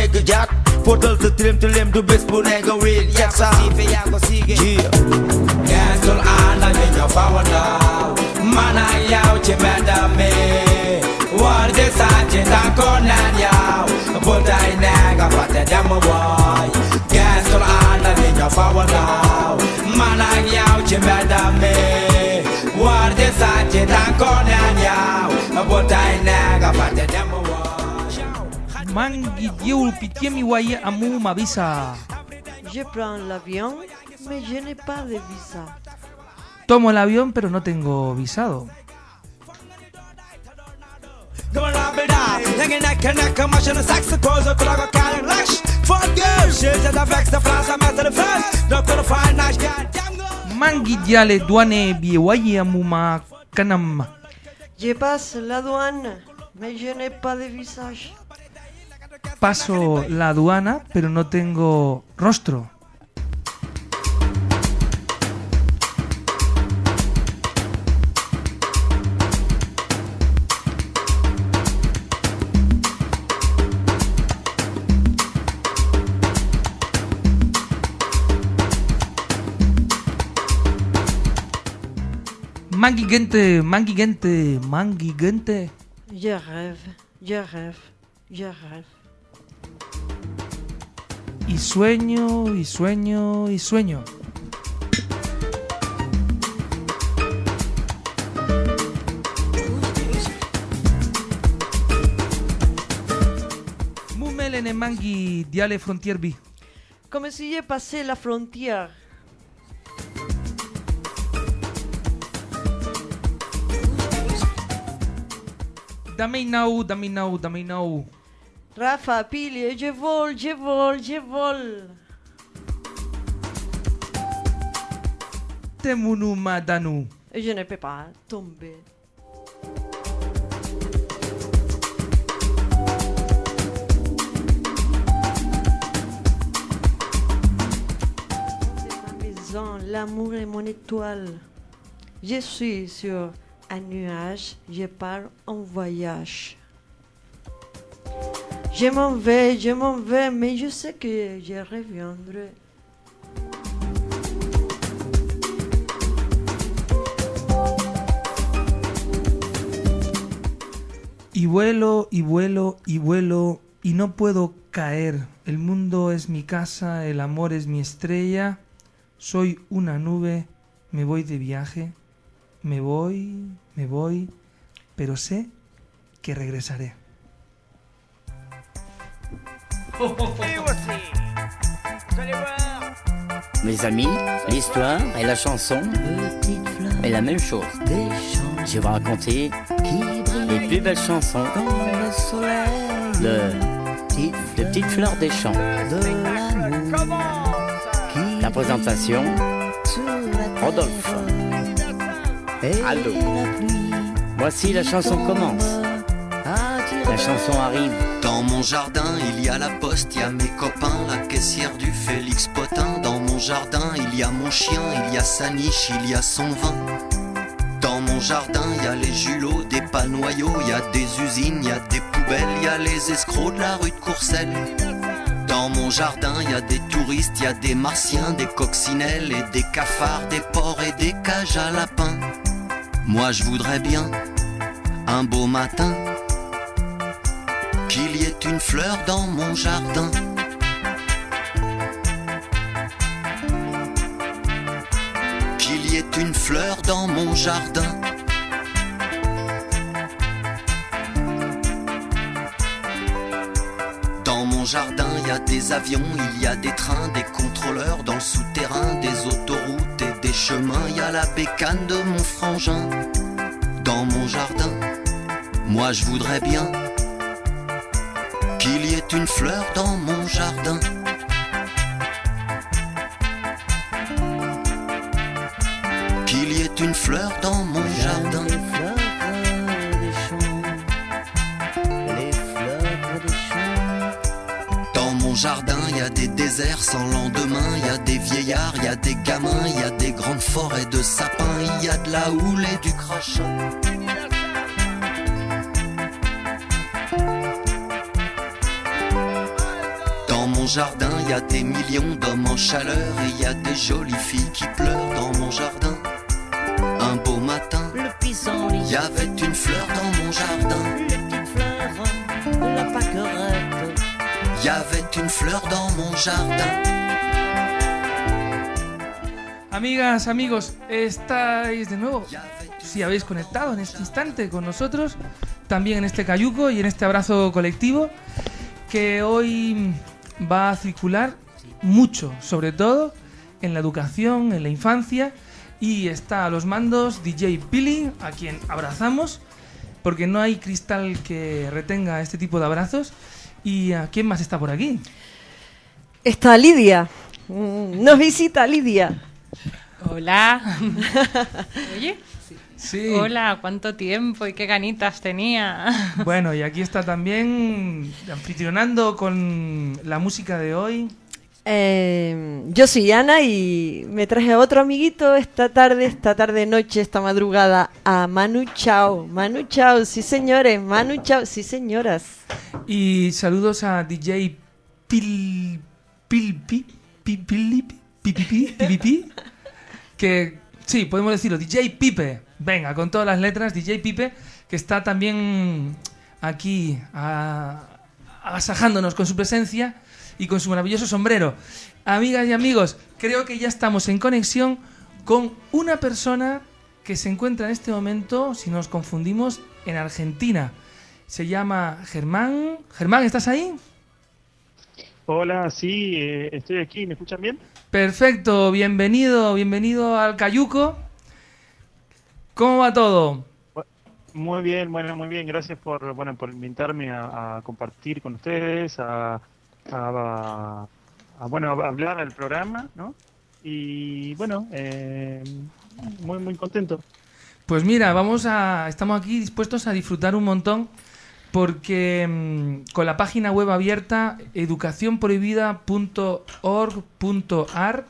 jak Portal sa trim du bes po negawin Yak sa Yeah Gasol ana minyo pawanaw Manayaw chimendame Warde sa chindakonan yaw Buntay nega patadamawoy Gasol ana minyo pawanaw Manayaw chimendame Warde sa chindakonan yaw Buntay nega patadamawoy Mangi diul pitiemi waye amu mavisa. Je prends l'avion, mais je n'ai pas de visa. Tomo el avión, pero no tengo visado. Mangi diale douane biewaye amu ma kanam. Je passe la douane, mais je n'ai pas de visage. Paso la aduana, pero no tengo rostro. Mangi gente, mangi gente, mangi gente. Je rêve, je rêve, je rêve. Y sueño, y sueño, y sueño. Mumelene mangi diale frontier bi. Comme si j'ai passé la frontière. Dame now, dame now, dame now. Rafa, pile, je vole, je vole, je vole. Temunu madanu. Et je ne peux pas tomber. Ma maison, l'amour est mon étoile. Je suis sur un nuage, je pars en voyage. Je m'en vais, mais je sais que je reviendrai. Y vuelo, y vuelo, y vuelo, y no puedo caer. El mundo es mi casa, el amor es mi estrella. Soy una nube, me voy de viaje. Me voy, pero sé que regresaré. Mes amis, l'histoire et la chanson est la même chose. Je vais raconter les plus belles chansons de petites fleurs des champs. La présentation, Rodolphe. Aldo. Voici la chanson commence. La chanson arrive. Dans mon jardin, il y a la poste, il y a mes copains, la caissière du Félix Potin. Dans mon jardin, il y a mon chien, il y a sa niche, il y a son vin. Dans mon jardin, il y a les julots, des panoyaux, il y a des usines, il y a des poubelles, il y a les escrocs de la rue de Courcelles. Dans mon jardin, il y a des touristes, il y a des martiens, des coccinelles et des cafards, des porcs et des cages à lapins. Moi je voudrais bien, un beau matin, qu'il y ait une fleur dans mon jardin. Qu'il y ait une fleur dans mon jardin. Dans mon jardin, il y a des avions, il y a des trains, des contrôleurs dans le souterrain, des autoroutes et des chemins. Il y a la bécane de mon frangin. Dans mon jardin, moi je voudrais bien qu'il y ait une fleur dans mon jardin. Qu'il y ait une fleur dans mon jardin. Dans mon jardin, il y a des déserts sans lendemain, il y a des vieillards, il y a des gamins, il y a des grandes forêts de sapins, il y a de la houle et du crachin. jardin, y a des millions d'hommes en chaleur, et y a des jolies filles qui pleurent dans mon jardin. Un beau matin, le pissenlit, y avait une fleur dans mon jardin. les petites fleurs de la pâquerette. Y avait une fleur dans mon jardin. Amigas, amigos, estáis de nuevo, si habéis conectado en este instante con nosotros, también en este cayuco y en este abrazo colectivo, que hoy va a circular mucho, sobre todo en la educación, en la infancia, y está a los mandos DJ Pili, a quien abrazamos, porque no hay cristal que retenga este tipo de abrazos. ¿Y a quién más está por aquí? Está Lidia. Nos visita Lidia. Hola. Oye. Sí. Hola, cuánto tiempo y qué ganitas tenía. Bueno, y aquí está también anfitrionando con la música de hoy. Yo soy Ana y me traje a otro amiguito esta tarde, noche, esta madrugada, a Manu Chao. Manu Chao, sí señores, Manu Chao, sí señoras. Y saludos a DJ Pilpi, que sí, podemos decirlo, DJ Pipe. Venga, con todas las letras, DJ Pipe, que está también aquí agasajándonos con su presencia y con su maravilloso sombrero. Amigas y amigos, creo que ya estamos en conexión con una persona que se encuentra en este momento, si nos confundimos, en Argentina. Se llama Germán. Germán, ¿estás ahí? Hola, sí, estoy aquí, ¿me escuchan bien? Perfecto, bienvenido al Cayuco. ¿Cómo va todo? Muy bien, muy bien, gracias por invitarme a compartir con ustedes, a hablar del programa, ¿no? Y bueno, muy contento. Pues mira, estamos aquí dispuestos a disfrutar un montón, porque con la página web abierta educacionprohibida.org.ar,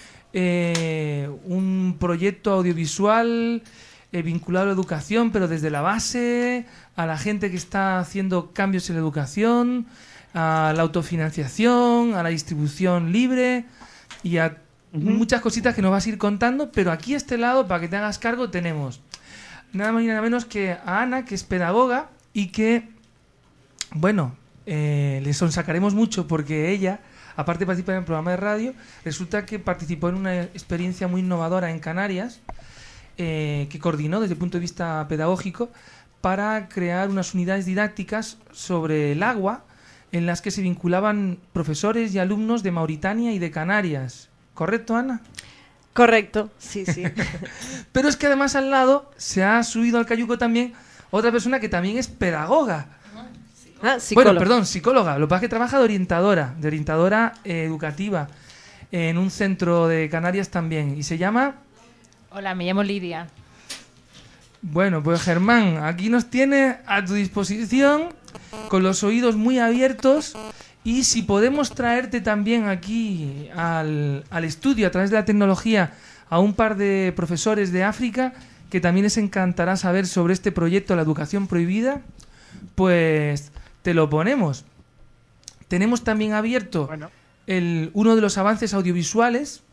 un proyecto audiovisual vinculado a la educación, pero desde la base, a la gente que está haciendo cambios en la educación, a la autofinanciación, a la distribución libre y a muchas cositas que nos vas a ir contando. Pero aquí a este lado, para que te hagas cargo, tenemos nada más y nada menos que a Ana, que es pedagoga y que, bueno, le sonsacaremos mucho porque ella, aparte de participar en el programa de radio, resulta que participó en una experiencia muy innovadora en Canarias, que coordinó desde el punto de vista pedagógico para crear unas unidades didácticas sobre el agua en las que se vinculaban profesores y alumnos de Mauritania y de Canarias. ¿Correcto, Ana? Correcto, sí. Pero es que además al lado se ha subido al cayuco también otra persona que también es pedagoga. Psicóloga. Bueno, perdón, psicóloga. Lo que pasa es que trabaja de orientadora educativa en un centro de Canarias también. Y se llama... Hola, me llamo Lidia. Bueno, pues Germán, aquí nos tiene a tu disposición con los oídos muy abiertos, y si podemos traerte también aquí al estudio a través de la tecnología a un par de profesores de África que también les encantará saber sobre este proyecto, la educación prohibida, pues te lo ponemos. Tenemos también abierto uno de los avances audiovisuales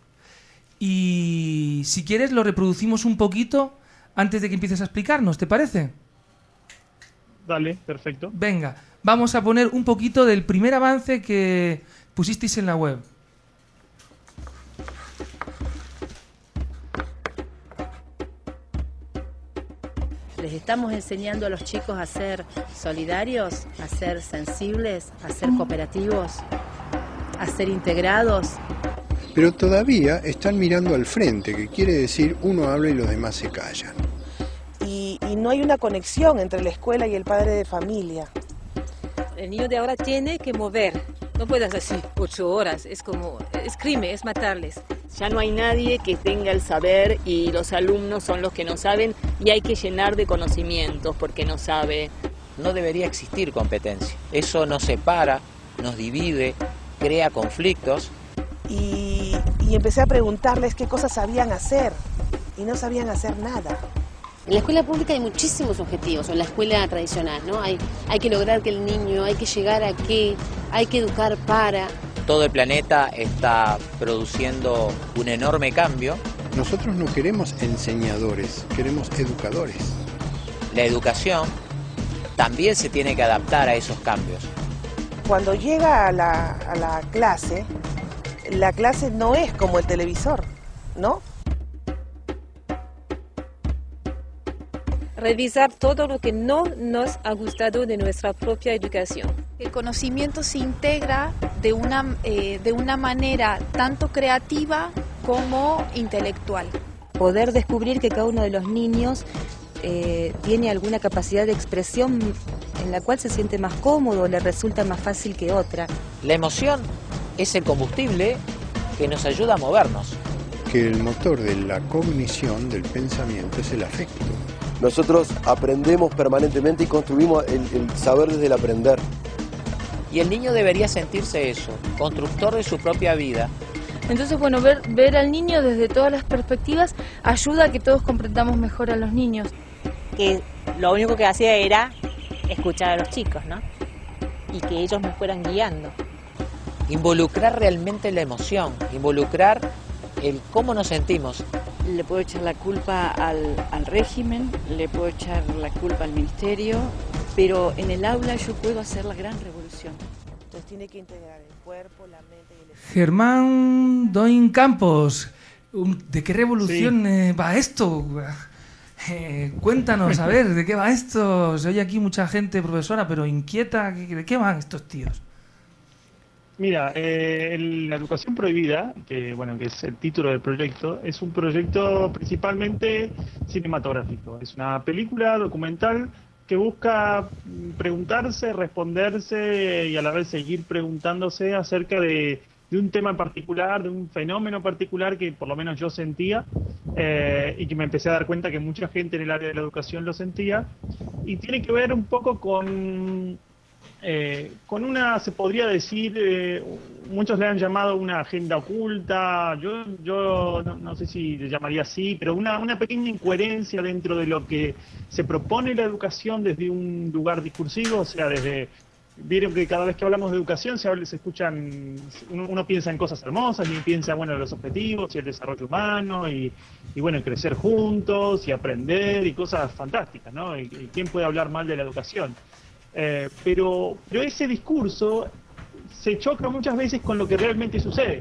y si quieres lo reproducimos un poquito antes de que empieces a explicarnos, ¿te parece? Dale, perfecto. Venga, vamos a poner un poquito del primer avance que pusisteis en la web. Les estamos enseñando a los chicos a ser solidarios, a ser sensibles, a ser cooperativos, a ser integrados. Pero todavía están mirando al frente, que quiere decir uno habla y los demás se callan. Y no hay una conexión entre la escuela y el padre de familia. El niño de ahora tiene que mover, no puedes así 8 horas, es crimen, es matarles. Ya no hay nadie que tenga el saber y los alumnos son los que no saben y hay que llenar de conocimientos porque no sabe. No debería existir competencia, eso nos separa, nos divide, crea conflictos. Y empecé a preguntarles qué cosas sabían hacer y no sabían hacer nada. En la escuela pública hay muchísimos objetivos, o en la escuela tradicional, ¿no? Hay que lograr que el niño, hay que llegar a qué, hay que educar para, todo el planeta está produciendo un enorme cambio. Nosotros no queremos enseñadores, queremos educadores. La educación también se tiene que adaptar a esos cambios. Cuando llega a la clase no es como el televisor, ¿no? Revisar todo lo que no nos ha gustado de nuestra propia educación. El conocimiento se integra de una manera tanto creativa como intelectual. Poder descubrir que cada uno de los niños tiene alguna capacidad de expresión en la cual se siente más cómodo, le resulta más fácil que otra. La emoción es el combustible que nos ayuda a movernos. Que el motor de la cognición, del pensamiento, es el afecto. Nosotros aprendemos permanentemente y construimos el saber desde el aprender. Y el niño debería sentirse eso, constructor de su propia vida. Entonces, bueno, ver al niño desde todas las perspectivas ayuda a que todos comprendamos mejor a los niños. Que lo único que hacía era escuchar a los chicos, ¿no? Y que ellos me fueran guiando. Involucrar realmente la emoción, involucrar el cómo nos sentimos. Le puedo echar la culpa al régimen, le puedo echar la culpa al ministerio, pero en el aula yo puedo hacer la gran revolución. Entonces tiene que integrar el cuerpo, la mente y el espíritu. Germán Doin Campos, ¿de qué revolución va esto? Cuéntanos, a ver, ¿de qué va esto? Se oye aquí mucha gente profesora, pero inquieta, ¿de qué van estos tíos? Mira, la educación prohibida, que es el título del proyecto, es un proyecto principalmente cinematográfico. Es una película documental que busca preguntarse, responderse y a la vez seguir preguntándose acerca de un tema en particular, de un fenómeno particular que por lo menos yo sentía y que me empecé a dar cuenta que mucha gente en el área de la educación lo sentía, y tiene que ver un poco con una, se podría decir, muchos le han llamado una agenda oculta, yo no sé si le llamaría así, pero una pequeña incoherencia dentro de lo que se propone la educación desde un lugar discursivo. O sea, vieron que cada vez que hablamos de educación se escuchan, uno piensa en cosas hermosas y piensa, en los objetivos y el desarrollo humano y crecer juntos y aprender y cosas fantásticas, ¿no? Y ¿quién puede hablar mal de la educación? Pero ese discurso se choca muchas veces con lo que realmente sucede.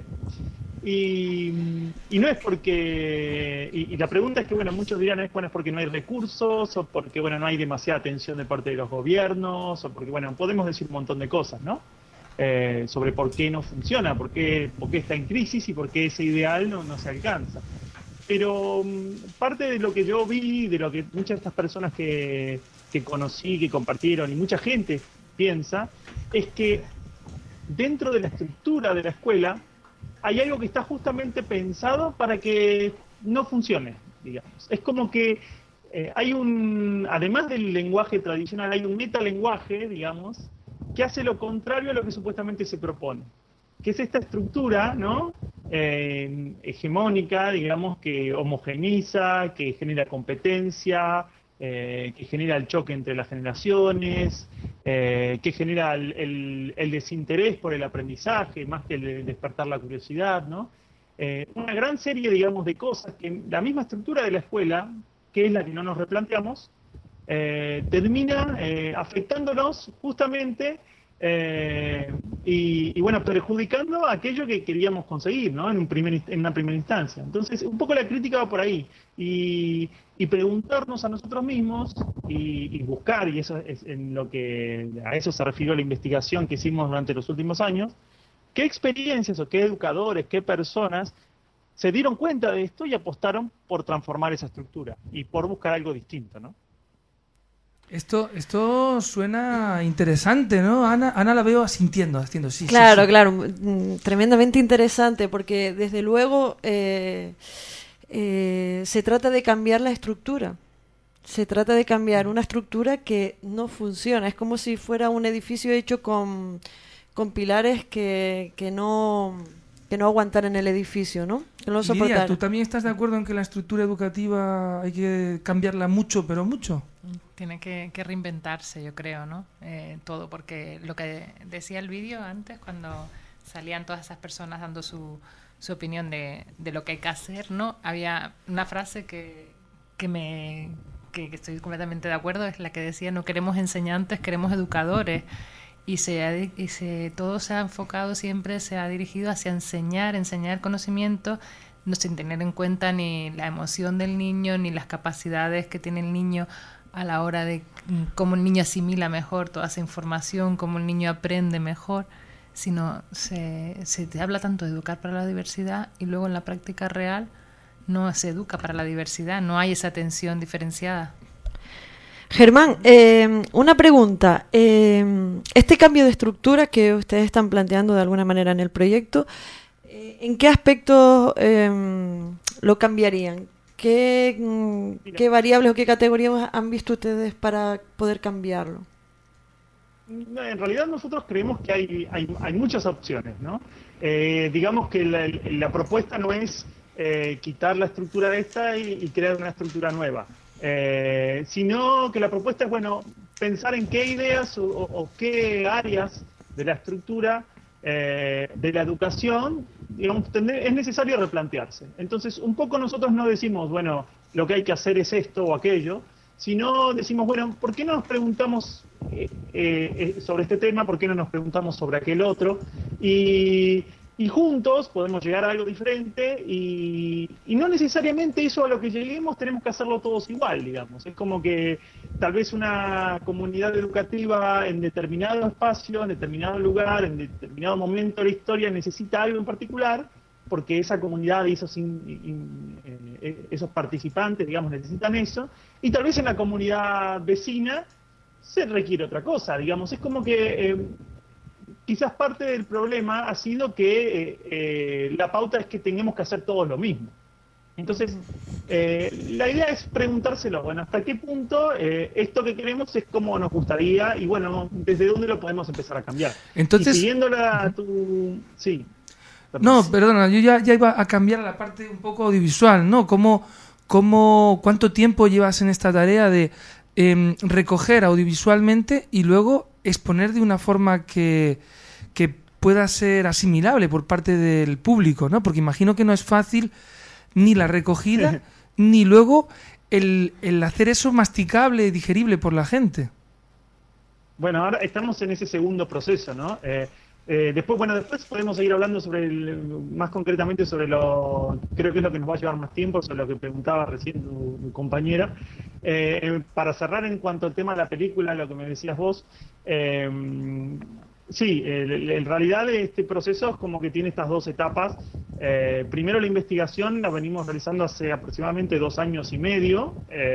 Y no es porque... Y la pregunta es que, muchos dirán, es porque no hay recursos, o porque, no hay demasiada atención de parte de los gobiernos, o porque, podemos decir un montón de cosas, ¿no? Sobre por qué no funciona, por qué está en crisis y por qué ese ideal no se alcanza. Pero parte de lo que yo vi, de lo que muchas de estas personas que conocí, que compartieron, y mucha gente piensa, es que dentro de la estructura de la escuela hay algo que está justamente pensado para que no funcione, digamos. Es como que hay además del lenguaje tradicional, hay un metalenguaje, digamos, que hace lo contrario a lo que supuestamente se propone, que es esta estructura, ¿no? Hegemónica, digamos, que homogeniza, que genera competencia, que genera el choque entre las generaciones, que genera el desinterés por el aprendizaje, más que el despertar la curiosidad, ¿no? Una gran serie, digamos, de cosas que la misma estructura de la escuela, que es la que no nos replanteamos, termina afectándonos justamente perjudicando aquello que queríamos conseguir, ¿no? en una primera instancia. Entonces, un poco la crítica va por ahí, y preguntarnos a nosotros mismos y buscar, y eso es a eso se refirió la investigación que hicimos durante los últimos años, qué experiencias o qué educadores, qué personas se dieron cuenta de esto y apostaron por transformar esa estructura y por buscar algo distinto, ¿no? Esto suena interesante, ¿no? Ana la veo asintiendo, sí. Claro, sí. claro, tremendamente interesante, porque desde luego se trata de cambiar la estructura. Se trata de cambiar una estructura que no funciona. Es como si fuera un edificio hecho con pilares que no aguantaran el edificio, ¿no? Que no lo soportaran. Lidia, ¿tú también estás de acuerdo en que la estructura educativa hay que cambiarla mucho, pero mucho? Tiene que reinventarse, yo creo, ¿no? Todo, porque lo que decía el vídeo antes, cuando salían todas esas personas dando su opinión de lo que hay que hacer, ¿no? Había una frase que estoy completamente de acuerdo, es la que decía: no queremos enseñantes, queremos educadores. Y todo se ha enfocado siempre, se ha dirigido hacia enseñar conocimiento, no sin tener en cuenta ni la emoción del niño, ni las capacidades que tiene el niño a la hora de cómo el niño asimila mejor toda esa información, cómo el niño aprende mejor, sino se habla tanto de educar para la diversidad y luego en la práctica real no se educa para la diversidad, no hay esa atención diferenciada. Germán, una pregunta. Este cambio de estructura que ustedes están planteando de alguna manera en el proyecto, ¿en qué aspectos lo cambiarían? ¿Qué variables o qué categorías han visto ustedes para poder cambiarlo? En realidad nosotros creemos que hay muchas opciones, ¿no? Digamos que la propuesta no es quitar la estructura de esta y crear una estructura nueva. Sino que la propuesta es, bueno, pensar en qué ideas o qué áreas de la estructura de la educación, digamos, es necesario replantearse. Entonces, un poco nosotros no decimos, bueno, lo que hay que hacer es esto o aquello, sino decimos, bueno, ¿por qué no nos preguntamos sobre este tema? ¿Por qué no nos preguntamos sobre aquel otro? Y juntos podemos llegar a algo diferente y no necesariamente eso a lo que lleguemos tenemos que hacerlo todos igual, digamos. Es como que tal vez una comunidad educativa en determinado espacio, en determinado lugar, en determinado momento de la historia necesita algo en particular porque esa comunidad y esos participantes, digamos, necesitan eso, y tal vez en la comunidad vecina se requiere otra cosa, digamos. Es como que quizás parte del problema ha sido que la pauta es que tengamos que hacer todos lo mismo. Entonces, la idea es preguntárselo, bueno, ¿hasta qué punto esto que queremos es como nos gustaría? Y bueno, ¿desde dónde lo podemos empezar a cambiar? Entonces, y siguiéndola tu... Sí. No, perdona, yo ya iba a cambiar a la parte un poco audiovisual, ¿no? ¿Cuánto tiempo llevas en esta tarea de recoger audiovisualmente y luego exponer de una forma que pueda ser asimilable por parte del público, ¿no? Porque imagino que no es fácil ni la recogida ni luego el hacer eso masticable, digerible por la gente. Bueno, ahora estamos en ese segundo proceso, ¿no? Después podemos seguir hablando más concretamente sobre creo que es lo que nos va a llevar más tiempo, sobre lo que preguntaba recién tu compañera. Para cerrar en cuanto al tema de la película, lo que me decías vos, sí, en realidad este proceso es como que tiene estas dos etapas. Primero la investigación la venimos realizando hace aproximadamente 2 años y medio,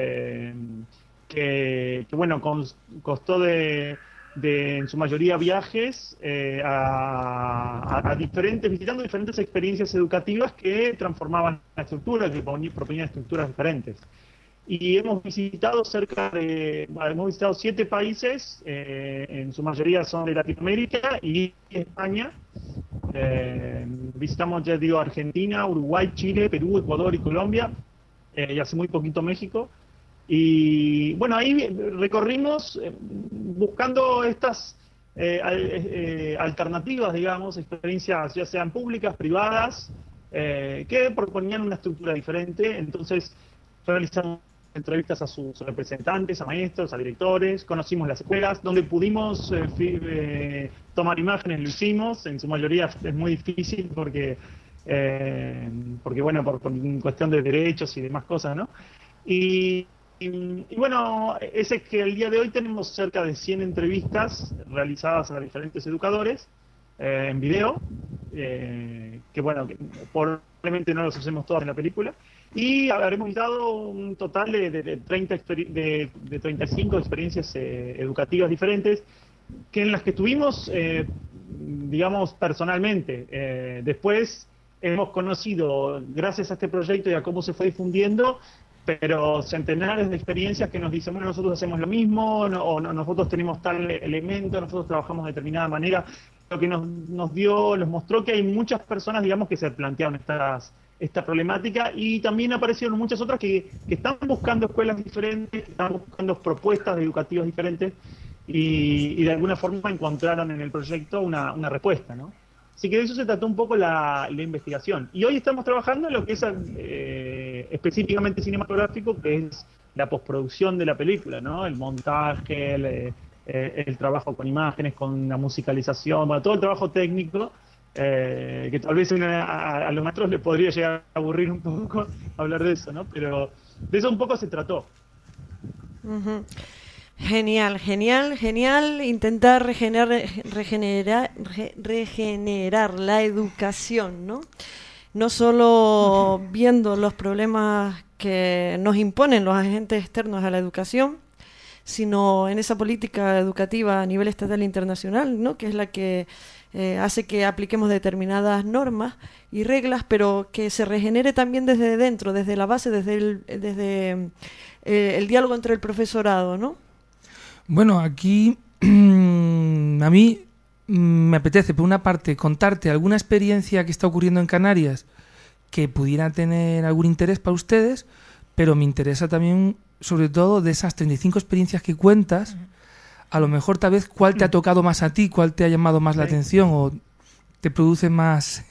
que bueno, costó de en su mayoría viajes visitando diferentes experiencias educativas que transformaban la estructura, que proponían estructuras diferentes. Y hemos visitado 7 países, en su mayoría son de Latinoamérica y España. Visitamos, ya digo, Argentina, Uruguay, Chile, Perú, Ecuador y Colombia, y hace muy poquito México. Y bueno, ahí recorrimos buscando estas alternativas, digamos, experiencias ya sean públicas, privadas, que proponían una estructura diferente. Entonces realizamos entrevistas a sus representantes, a maestros, a directores, conocimos las escuelas, donde pudimos tomar imágenes, lo hicimos. En su mayoría es muy difícil porque bueno, por cuestión de derechos y demás cosas, ¿no? Y bueno, ese es que el día de hoy tenemos cerca de 100 entrevistas realizadas a diferentes educadores en video, que bueno, que probablemente no los hacemos todas en la película, y habremos dado un total de 35 experiencias educativas diferentes, que en las que tuvimos, digamos, personalmente. Después hemos conocido, gracias a este proyecto y a cómo se fue difundiendo, pero centenares de experiencias que nos dicen, bueno, nosotros hacemos lo mismo, o nosotros tenemos tal elemento, nosotros trabajamos de determinada manera. Lo que nos mostró que hay muchas personas, digamos, que se plantearon esta problemática, y también aparecieron muchas otras que están buscando escuelas diferentes, que están buscando propuestas educativas diferentes, y de alguna forma encontraron en el proyecto una respuesta, ¿no? Así que de eso se trató un poco la investigación. Y hoy estamos trabajando en lo que es específicamente cinematográfico, que es la postproducción de la película, ¿no? El montaje, el trabajo con imágenes, con la musicalización, bueno, todo el trabajo técnico, que tal vez a los maestros les podría llegar a aburrir un poco hablar de eso, ¿no? Pero de eso un poco se trató. Uh-huh. Genial, genial, genial. Intentar regenerar la educación, ¿no? No solo viendo los problemas que nos imponen los agentes externos a la educación, sino en esa política educativa a nivel estatal e internacional, ¿no? Que es la que hace que apliquemos determinadas normas y reglas, pero que se regenere también desde dentro, desde la base, desde el diálogo entre el profesorado, ¿no? Bueno, aquí a mí me apetece, por una parte, contarte alguna experiencia que está ocurriendo en Canarias que pudiera tener algún interés para ustedes, pero me interesa también, sobre todo, de esas 35 experiencias que cuentas, a lo mejor tal vez cuál te ha tocado más a ti, cuál te ha llamado más la atención o te produce más...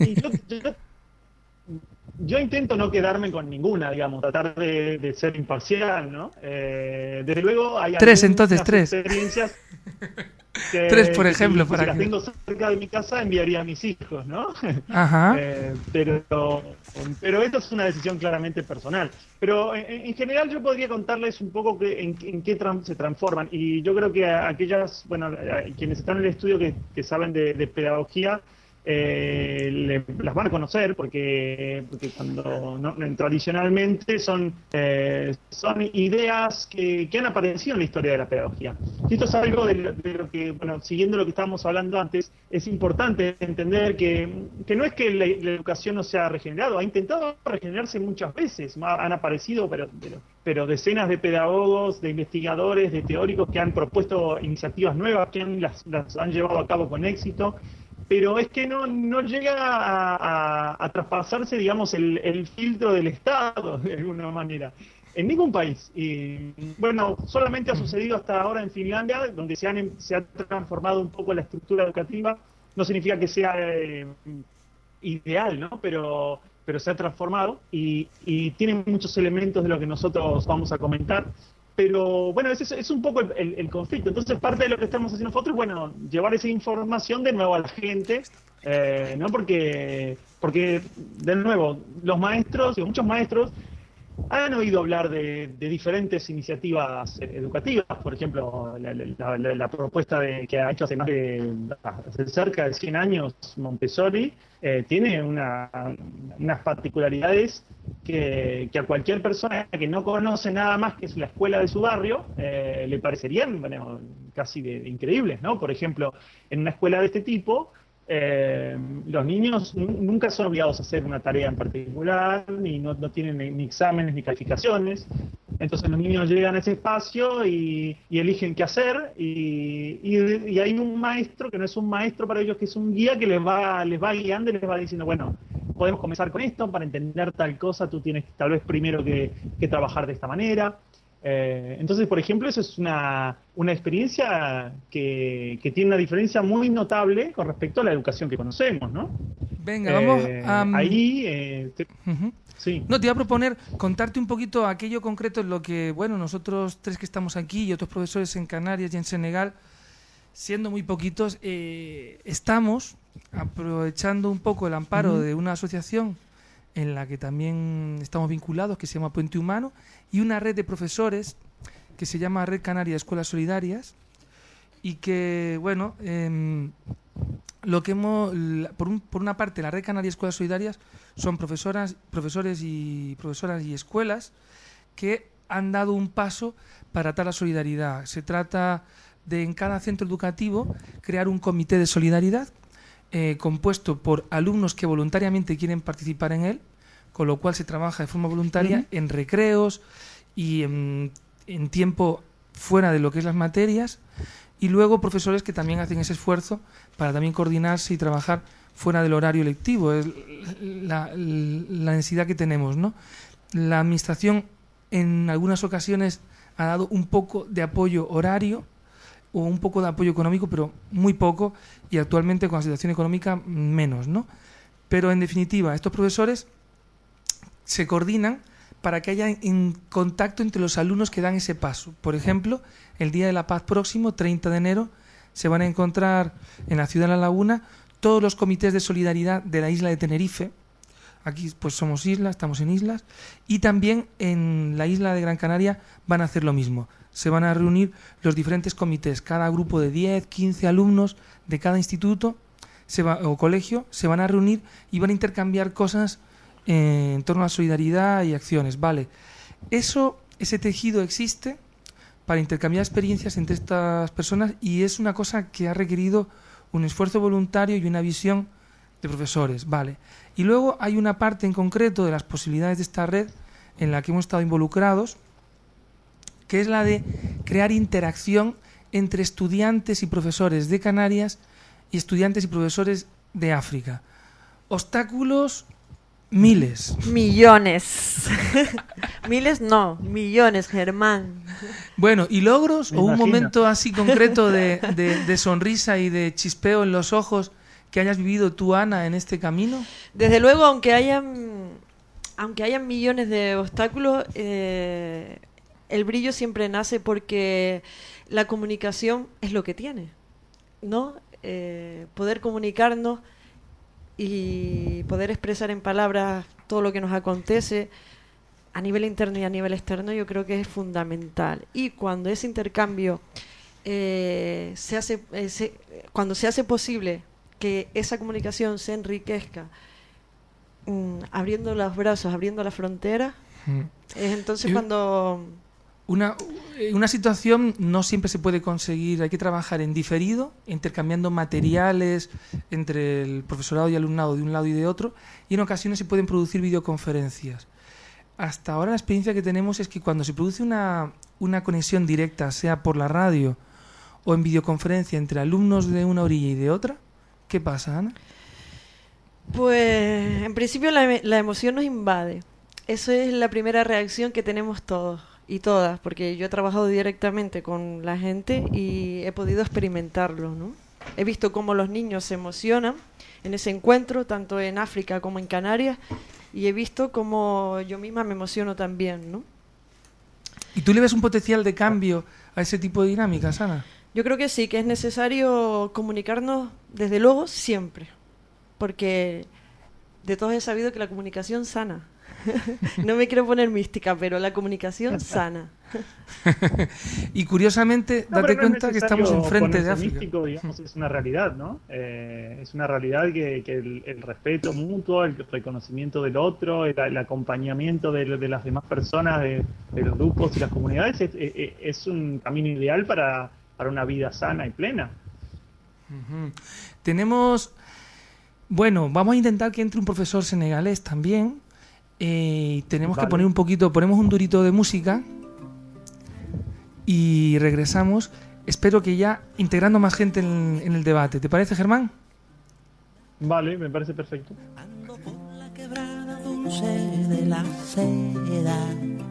Yo intento no quedarme con ninguna, digamos, tratar de ser imparcial, ¿no? Desde luego hay tres experiencias que, 3, por ejemplo, si las tengo cerca de mi casa enviaría a mis hijos, ¿no? Ajá. Pero esto es una decisión claramente personal. Pero en general yo podría contarles un poco en qué se transforman. Y yo creo que aquellas, bueno, quienes están en el estudio que saben de pedagogía, las van a conocer porque cuando tradicionalmente son ideas que han aparecido en la historia de la pedagogía. Y esto es algo de lo que, bueno, siguiendo lo que estábamos hablando antes, es importante entender que no es que la educación no se ha regenerado, ha intentado regenerarse muchas veces, han aparecido pero decenas de pedagogos, de investigadores, de teóricos que han propuesto iniciativas nuevas, que las han llevado a cabo con éxito. Pero es que no llega a traspasarse, digamos, el filtro del Estado, de alguna manera, en ningún país. Y bueno, solamente ha sucedido hasta ahora en Finlandia, donde se ha transformado un poco la estructura educativa. No significa que sea ideal, ¿no? Pero se ha transformado y tiene muchos elementos de lo que nosotros vamos a comentar. Pero bueno, ese es un poco el conflicto. Entonces parte de lo que estamos haciendo nosotros es, bueno, llevar esa información de nuevo a la gente, ¿no? Porque de nuevo, los maestros, muchos maestros, han oído hablar de diferentes iniciativas educativas. Por ejemplo, la propuesta que ha hecho hace cerca de 100 años Montessori, tiene unas particularidades que a cualquier persona que no conoce nada más que es la escuela de su barrio, le parecerían, bueno, casi increíbles, ¿no? Por ejemplo, en una escuela de este tipo, los niños nunca son obligados a hacer una tarea en particular, ni no tienen ni exámenes ni calificaciones. Entonces los niños llegan a ese espacio y eligen qué hacer, y hay un maestro que no es un maestro para ellos, que es un guía que les va guiando y les va diciendo, bueno, podemos comenzar con esto, para entender tal cosa tú tienes tal vez primero que trabajar de esta manera. Entonces, por ejemplo, eso es una experiencia que tiene una diferencia muy notable con respecto a la educación que conocemos, ¿no? Venga, vamos a... Sí. No, te iba a proponer contarte un poquito aquello concreto en lo que, bueno, nosotros 3 que estamos aquí y otros profesores en Canarias y en Senegal, siendo muy poquitos, estamos aprovechando un poco el amparo de una asociación en la que también estamos vinculados, que se llama Puente Humano, y una red de profesores que se llama Red Canaria de Escuelas Solidarias, y que, bueno, lo que por una parte, la Red Canaria de Escuelas Solidarias son profesores y profesoras y escuelas que han dado un paso para tratar la solidaridad. Se trata de, en cada centro educativo, crear un comité de solidaridad compuesto por alumnos que voluntariamente quieren participar en él, con lo cual se trabaja de forma voluntaria en recreos y en tiempo fuera de lo que es las materias, y luego profesores que también hacen ese esfuerzo para también coordinarse y trabajar fuera del horario lectivo. Es la necesidad que tenemos, ¿no? La administración en algunas ocasiones ha dado un poco de apoyo horario, o un poco de apoyo económico, pero muy poco, y actualmente con la situación económica menos, ¿no? Pero en definitiva, estos profesores se coordinan para que haya en contacto entre los alumnos que dan ese paso. Por ejemplo, el Día de la Paz próximo, 30 de enero, se van a encontrar en la ciudad de La Laguna todos los comités de solidaridad de la isla de Tenerife. Aquí pues somos islas, estamos en islas, y también en la isla de Gran Canaria van a hacer lo mismo. Se van a reunir los diferentes comités, cada grupo de 10, 15 alumnos de cada instituto o colegio se van a reunir y van a intercambiar cosas en torno a la solidaridad y acciones. Vale, ese tejido existe para intercambiar experiencias entre estas personas y es una cosa que ha requerido un esfuerzo voluntario y una visión de profesores. Vale. Y luego hay una parte en concreto de las posibilidades de esta red en la que hemos estado involucrados, que es la de crear interacción entre estudiantes y profesores de Canarias y estudiantes y profesores de África. Obstáculos, miles. Millones. Miles no, millones, Germán. Bueno, ¿y logros o un momento así concreto de sonrisa y de chispeo en los ojos que hayas vivido tú, Ana, en este camino? Desde luego, aunque hayan millones de obstáculos, el brillo siempre nace porque la comunicación es lo que tiene, ¿no? Poder comunicarnos y poder expresar en palabras todo lo que nos acontece a nivel interno y a nivel externo, yo creo que es fundamental. Y cuando ese intercambio cuando se hace posible que esa comunicación se enriquezca abriendo los brazos, abriendo la frontera, es entonces cuando... Una situación no siempre se puede conseguir, hay que trabajar en diferido, intercambiando materiales entre el profesorado y alumnado de un lado y de otro, y en ocasiones se pueden producir videoconferencias. Hasta ahora la experiencia que tenemos es que cuando se produce una conexión directa, sea por la radio o en videoconferencia entre alumnos de una orilla y de otra, ¿qué pasa, Ana? Pues en principio la emoción nos invade. Eso es la primera reacción que tenemos todos y todas, porque yo he trabajado directamente con la gente y he podido experimentarlo, ¿no? He visto cómo los niños se emocionan en ese encuentro, tanto en África como en Canarias, y he visto cómo yo misma me emociono también, ¿no? ¿Y tú le ves un potencial de cambio a ese tipo de dinámicas, Ana? Yo creo que sí, que es necesario comunicarnos, desde luego, siempre, porque de todos he sabido que la comunicación sana. No me quiero poner mística, pero la comunicación sana. Y curiosamente, date cuenta que estamos enfrente de África. Místico, digamos, es una realidad, ¿no? Es una realidad que el respeto mutuo, el reconocimiento del otro, el acompañamiento de las demás personas, de los grupos y las comunidades, es un camino ideal para una vida sana y plena. Tenemos... Bueno, vamos a intentar que entre un profesor senegalés también. Tenemos que poner ponemos un durito de música y regresamos. Espero que ya integrando más gente en el debate. ¿Te parece, Germán? Vale, me parece perfecto. Ando por la quebrada dulce de la seda.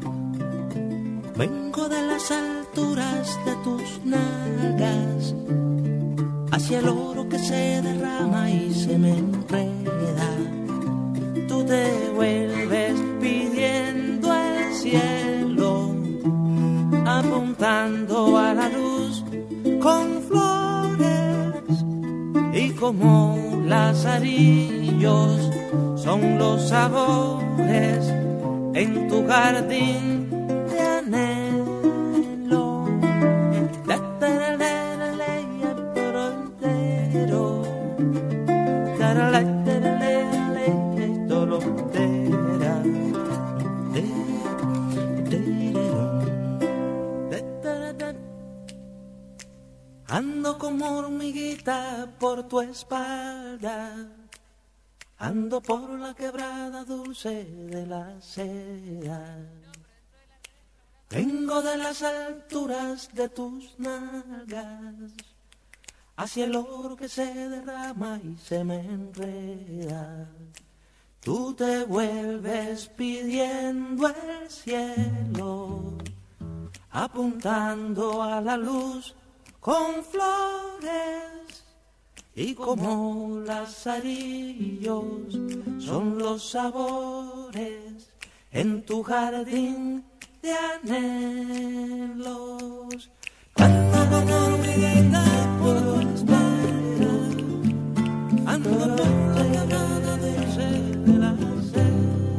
Vengo de las alturas de tus nalgas, hacia el oro que se derrama y se me enreda. Tú te vuelves pidiendo el cielo, apuntando a la luz con flores, y como lazarillos son los sabores en tu jardín de anhelo. Ando como hormiguita por tu espalda, ando por la quebrada dulce de la seda. Vengo de las alturas de tus nalgas, hacia el oro que se derrama y se me enreda. Tú te vuelves pidiendo el cielo, apuntando a la luz con flores y como lazarillos son los sabores en tu jardín de anhelos. Cuando no me puedo esperar, ando rodeado de sed, de la sed.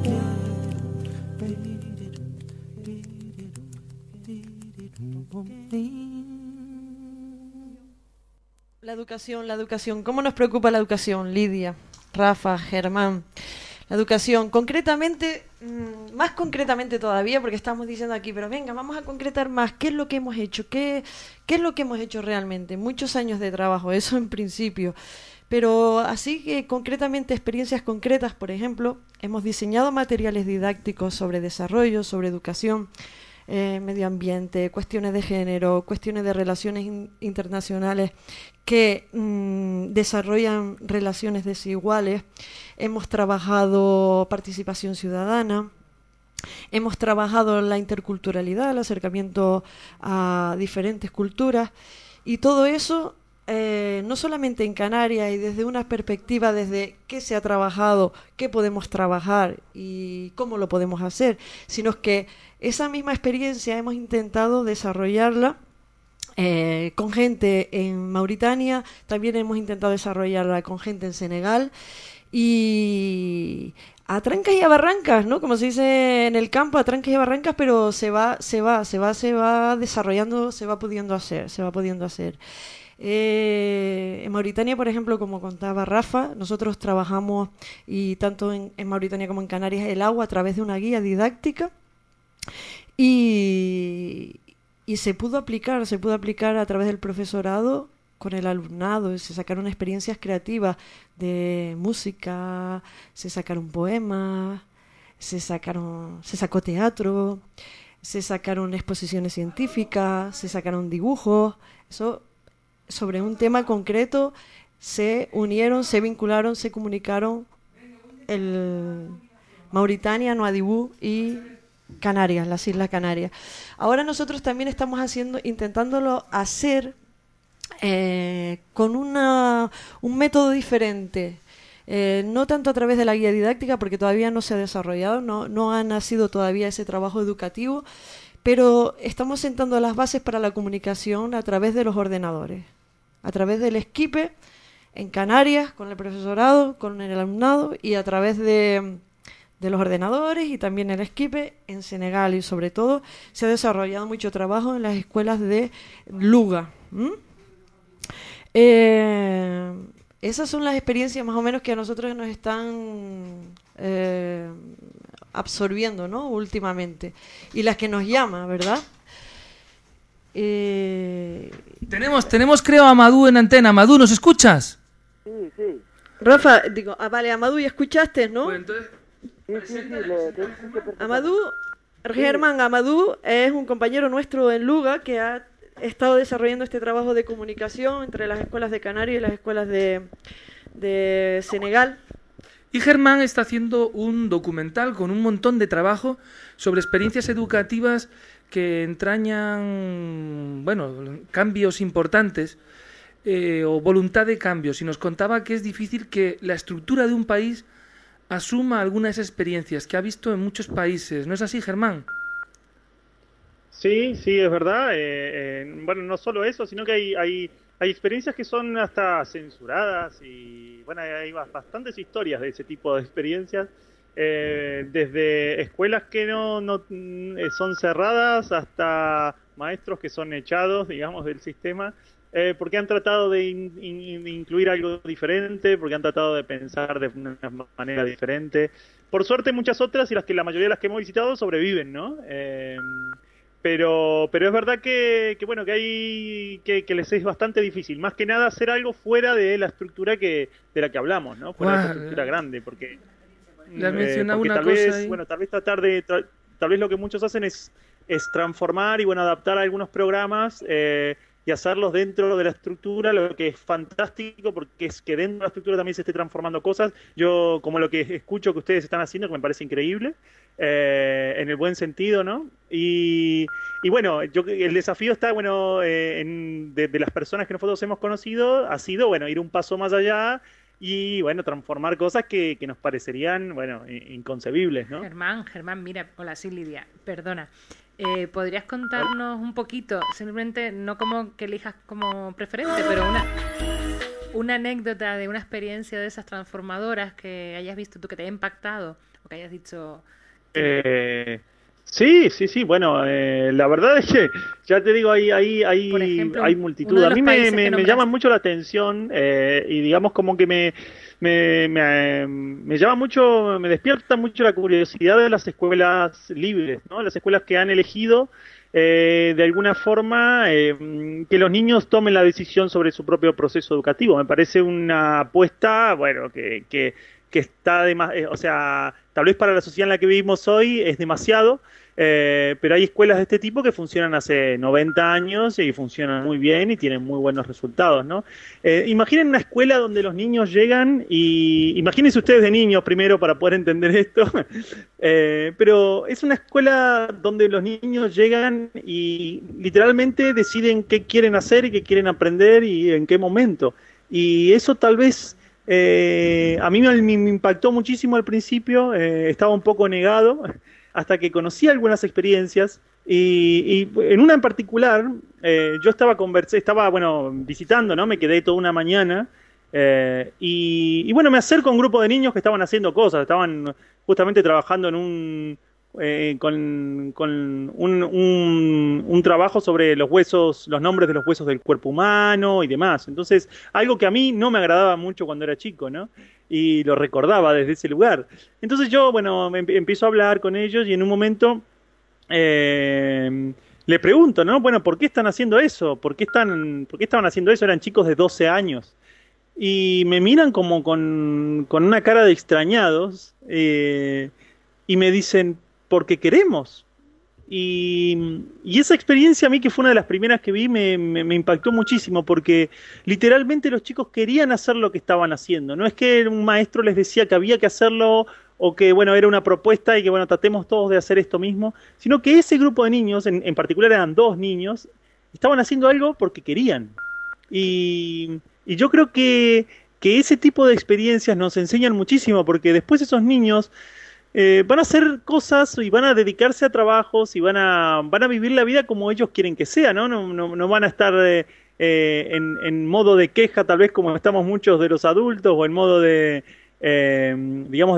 La educación. ¿Cómo nos preocupa la educación, Lidia, Rafa, Germán? La educación, concretamente, más concretamente todavía, porque estamos diciendo aquí, pero venga, vamos a concretar más. ¿Qué es lo que hemos hecho? ¿Qué es lo que hemos hecho realmente? Muchos años de trabajo, eso en principio. Pero así que concretamente, experiencias concretas, por ejemplo, hemos diseñado materiales didácticos sobre desarrollo, sobre educación, medio ambiente, cuestiones de género, cuestiones de relaciones internacionales que desarrollan relaciones desiguales. Hemos trabajado participación ciudadana, hemos trabajado la interculturalidad, el acercamiento a diferentes culturas, y todo eso no solamente en Canarias y desde una perspectiva desde qué se ha trabajado, qué podemos trabajar y cómo lo podemos hacer, sino que esa misma experiencia hemos intentado desarrollarla con gente en Mauritania, también hemos intentado desarrollarla con gente en Senegal, y a trancas y a barrancas, ¿no? Como se dice en el campo, a trancas y a barrancas, pero se va desarrollando, se va pudiendo hacer. En Mauritania, por ejemplo, como contaba Rafa, nosotros trabajamos, y tanto en Mauritania como en Canarias, el agua a través de una guía didáctica, y se pudo aplicar a través del profesorado con el alumnado. Se sacaron experiencias creativas de música, se sacaron poemas, se sacó teatro, se sacaron exposiciones científicas, se sacaron dibujos. Eso sobre un tema concreto se unieron, se vincularon, se comunicaron el Mauritania, Nuadhibou y Canarias, las Islas Canarias. Ahora nosotros también estamos intentándolo hacer con un método diferente, no tanto a través de la guía didáctica, porque todavía no se ha desarrollado, no ha nacido todavía ese trabajo educativo, pero estamos sentando las bases para la comunicación a través de los ordenadores, a través del Esquipe en Canarias, con el profesorado, con el alumnado, y a través de los ordenadores y también el Esquipe en Senegal. Y sobre todo se ha desarrollado mucho trabajo en las escuelas de Louga. Esas son las experiencias más o menos que a nosotros nos están absorbiendo, ¿no? Últimamente, y las que nos llama, ¿verdad? Tenemos creo a Amadou en antena. Amadou, ¿nos escuchas? Sí. Rafa, digo, vale, Amadou, ya escuchaste, ¿no? Pues entonces, Amadou, Germán Amadou es un compañero nuestro en Louga que ha estado desarrollando este trabajo de comunicación entre las escuelas de Canarias y las escuelas de Senegal. Y Germán está haciendo un documental con un montón de trabajo sobre experiencias educativas que entrañan, cambios importantes o voluntad de cambios. Y nos contaba que es difícil que la estructura de un país asuma algunas experiencias que ha visto en muchos países. ¿No es así, Germán? Sí, es verdad. No solo eso, sino que hay experiencias que son hasta censuradas, y hay bastantes historias de ese tipo de experiencias, desde escuelas que no son cerradas hasta maestros que son echados, digamos, del sistema, porque han tratado de incluir algo diferente, porque han tratado de pensar de una manera diferente. Por suerte muchas otras, y la mayoría de las que hemos visitado sobreviven, ¿no? Pero es verdad que les es bastante difícil, más que nada hacer algo fuera de la estructura de la que hablamos, ¿no? Fuera de esa estructura grande, porque le mencionaba porque una tal cosa vez, ahí. tal vez lo que muchos hacen es transformar y adaptar algunos programas y hacerlos dentro de la estructura, lo que es fantástico porque es que dentro de la estructura también se esté transformando cosas. Yo, como lo que escucho que ustedes están haciendo, que me parece increíble, en el buen sentido, ¿no? Y bueno, el desafío está, bueno, de las personas que nosotros hemos conocido, ha sido, bueno, ir un paso más allá y, bueno, transformar cosas que nos parecerían, bueno, inconcebibles, ¿no? Germán, mira, hola, sí, Lidia, perdona. ¿Podrías contarnos un poquito, simplemente no como que elijas como preferente, pero una anécdota de una experiencia de esas transformadoras que hayas visto tú, que te haya impactado, o que hayas dicho... Sí, bueno, la verdad es que, ya te digo, Por ejemplo, hay multitud. A mí me llama mucho la atención y digamos como que me llama mucho, me despierta mucho la curiosidad de las escuelas libres, ¿no? Las escuelas que han elegido de alguna forma que los niños tomen la decisión sobre su propio proceso educativo. Me parece una apuesta, bueno, que está o sea, tal vez para la sociedad en la que vivimos hoy es demasiado, pero hay escuelas de este tipo que funcionan hace 90 años y funcionan muy bien y tienen muy buenos resultados, ¿no? Imaginen una escuela donde los niños llegan y... Imagínense ustedes de niños primero para poder entender esto, pero es una escuela donde los niños llegan y literalmente deciden qué quieren hacer y qué quieren aprender y en qué momento. Y eso tal vez... a mí me impactó muchísimo al principio, estaba un poco negado hasta que conocí algunas experiencias y en una en particular yo estaba bueno, visitando, ¿no? Me quedé toda una mañana y bueno, me acerco a un grupo de niños que estaban haciendo cosas, estaban justamente trabajando en con un trabajo sobre los huesos, los nombres de los huesos del cuerpo humano y demás. Entonces, algo que a mí no me agradaba mucho cuando era chico, ¿no? Y lo recordaba desde ese lugar. Entonces yo, bueno, empiezo a hablar con ellos y en un momento le pregunto, ¿no? Bueno, ¿por qué están haciendo eso? ¿Por qué estaban haciendo eso? Eran chicos de 12 años. Y me miran como con una cara de extrañados y me dicen, porque queremos. Y esa experiencia a mí, que fue una de las primeras que vi, me impactó muchísimo, porque literalmente los chicos querían hacer lo que estaban haciendo. No es que un maestro les decía que había que hacerlo, o que, bueno, era una propuesta y que, bueno, tratemos todos de hacer esto mismo, sino que ese grupo de niños, en particular eran 2 niños, estaban haciendo algo porque querían. Y yo creo que ese tipo de experiencias nos enseñan muchísimo, porque después esos niños... van a hacer cosas y van a dedicarse a trabajos y van a vivir la vida como ellos quieren que sea, ¿no? No van a estar en modo de queja, tal vez como estamos muchos de los adultos, o en modo de digamos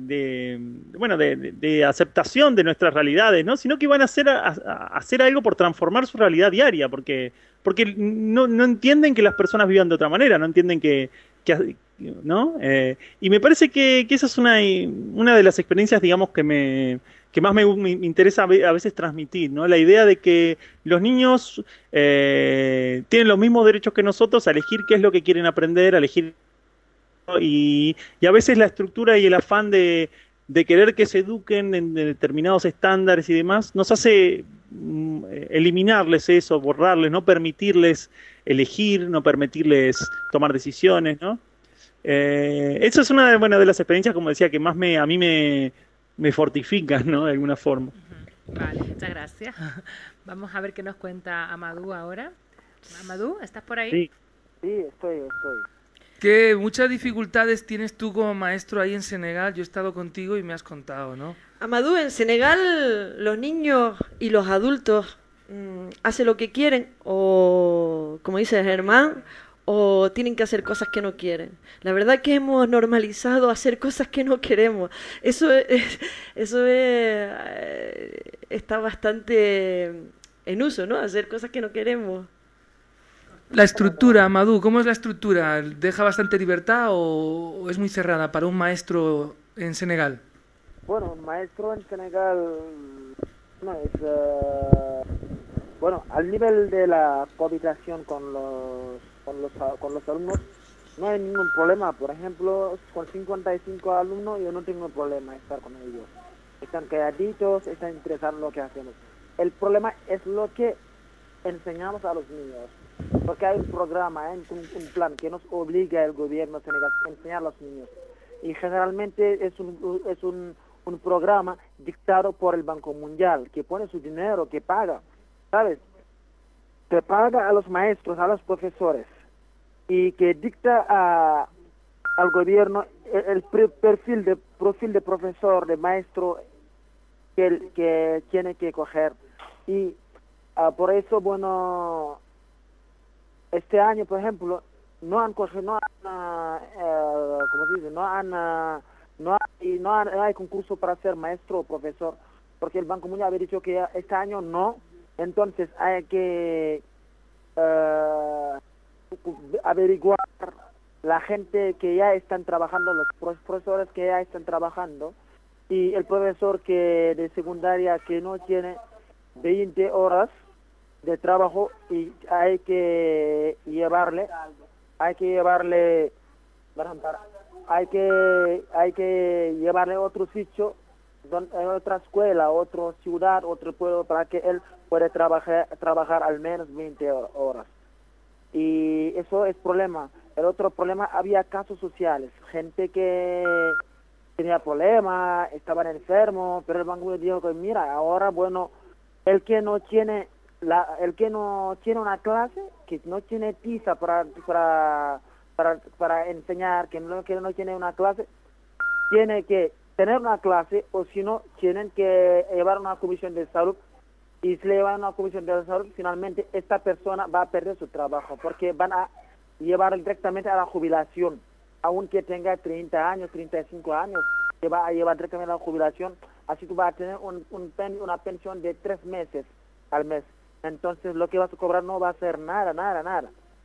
de aceptación de nuestras realidades, ¿no? Sino que van a hacer algo por transformar su realidad diaria, porque no entienden que las personas vivan de otra manera, no entienden que ¿no? Y me parece que esa es una de las experiencias, digamos, que más me interesa a veces transmitir, ¿no? La idea de que los niños tienen los mismos derechos que nosotros a elegir qué es lo que quieren aprender, a elegir, y a veces la estructura y el afán de querer que se eduquen en determinados estándares y demás nos hace eliminarles eso, borrarles, no permitirles elegir, no permitirles tomar decisiones, ¿no? Eso es una de las experiencias, como decía, que más a mí me fortifican, ¿no? De alguna forma. Vale, muchas gracias. Vamos a ver qué nos cuenta Amadou ahora. Amadou, ¿estás por ahí? Sí, estoy. ¿Qué muchas dificultades tienes tú como maestro ahí en Senegal? Yo he estado contigo y me has contado, ¿no? Amadou, en Senegal los niños y los adultos hacen lo que quieren, o como dice Germán, o tienen que hacer cosas que no quieren. La verdad que hemos normalizado hacer cosas que no queremos. Eso está bastante en uso, ¿no? Hacer cosas que no queremos. La estructura, Amadou, ¿cómo es la estructura? ¿Deja bastante libertad o es muy cerrada para un maestro en Senegal? Bueno, un maestro en Senegal no es... bueno, al nivel de la cohabitación con los alumnos no hay ningún problema. Por ejemplo, con 55 alumnos yo no tengo problema estar con ellos. Están calladitos, están interesados en lo que hacemos. El problema es lo que enseñamos a los niños. porque hay un programa, un plan que nos obliga el gobierno a enseñar a los niños. Y generalmente es un programa dictado por el Banco Mundial, que pone su dinero, que paga, ¿sabes? Que paga a los maestros, a los profesores, y que dicta al gobierno el perfil de profesor, de maestro que tiene que coger. Y por eso, bueno, este año, por ejemplo, no hay concurso para ser maestro o profesor, porque el Banco Mundial había dicho que este año no. Entonces hay que averiguar la gente que ya están trabajando, los profesores que ya están trabajando, y el profesor que de secundaria que no tiene 20 horas de trabajo, y hay que llevarle otro sitio, otra escuela, otra ciudad, otro pueblo, para que él pueda trabajar al menos 20 horas. Y eso es problema. El otro problema, había casos sociales, gente que tenía problemas, estaban enfermos, pero el banco dijo que mira, ahora, bueno, el que no tiene una clase, que no tiene tiza para enseñar, que no tiene una clase, tiene que tener una clase, o si no, tienen que llevar una comisión de salud, y si le llevan una comisión de salud, finalmente esta persona va a perder su trabajo, porque van a llevar directamente a la jubilación, aunque tenga 30 años, 35 años, te va a llevar directamente a la jubilación, así tú vas a tener una pensión de 3 meses al mes. Entonces lo que vas a cobrar no va a ser nada.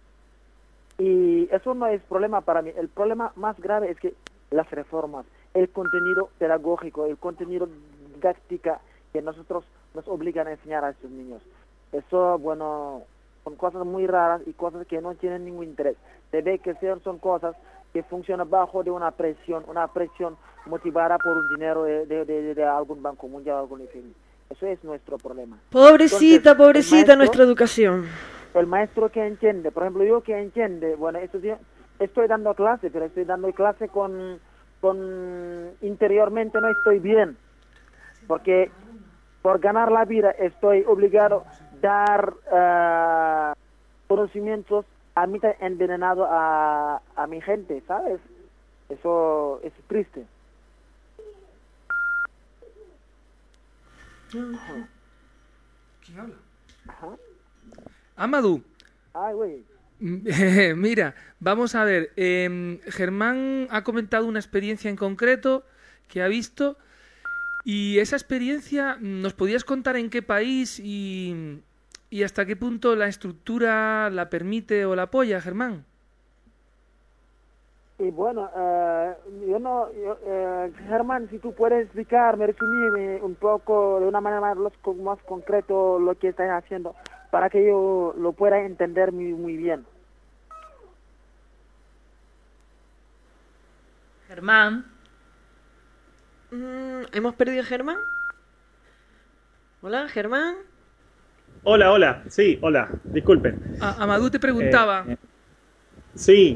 Y eso no es problema para mí. El problema más grave es que las reformas, el contenido pedagógico, el contenido didáctica que nosotros nos obligan a enseñar a estos niños. Eso, bueno, son cosas muy raras y cosas que no tienen ningún interés. Se ve que son cosas que funcionan bajo de una presión motivada por un dinero de algún banco mundial, algún FMI. Eso es nuestro problema. Pobrecita Entonces, nuestra educación. El maestro que entiende, por ejemplo, yo que entiende, bueno, estoy dando clase, pero estoy dando clase con interiormente no estoy bien, porque por ganar la vida estoy obligado a dar conocimientos a mitad envenenado a mi gente, ¿sabes? Eso es triste. ¿Quién habla? Ajá. Amadou. Ay, güey. Mira, vamos a ver. Germán ha comentado una experiencia en concreto que ha visto, y esa experiencia, ¿nos podías contar en qué país y hasta qué punto la estructura la permite o la apoya, Germán? Y bueno, Germán, si tú puedes explicarme, resumirme un poco de una manera más concreto lo que estás haciendo, para que yo lo pueda entender muy bien. Germán. ¿Hemos perdido a Germán? Hola, Germán. Hola, sí, hola, disculpen. Amadou te preguntaba. Sí.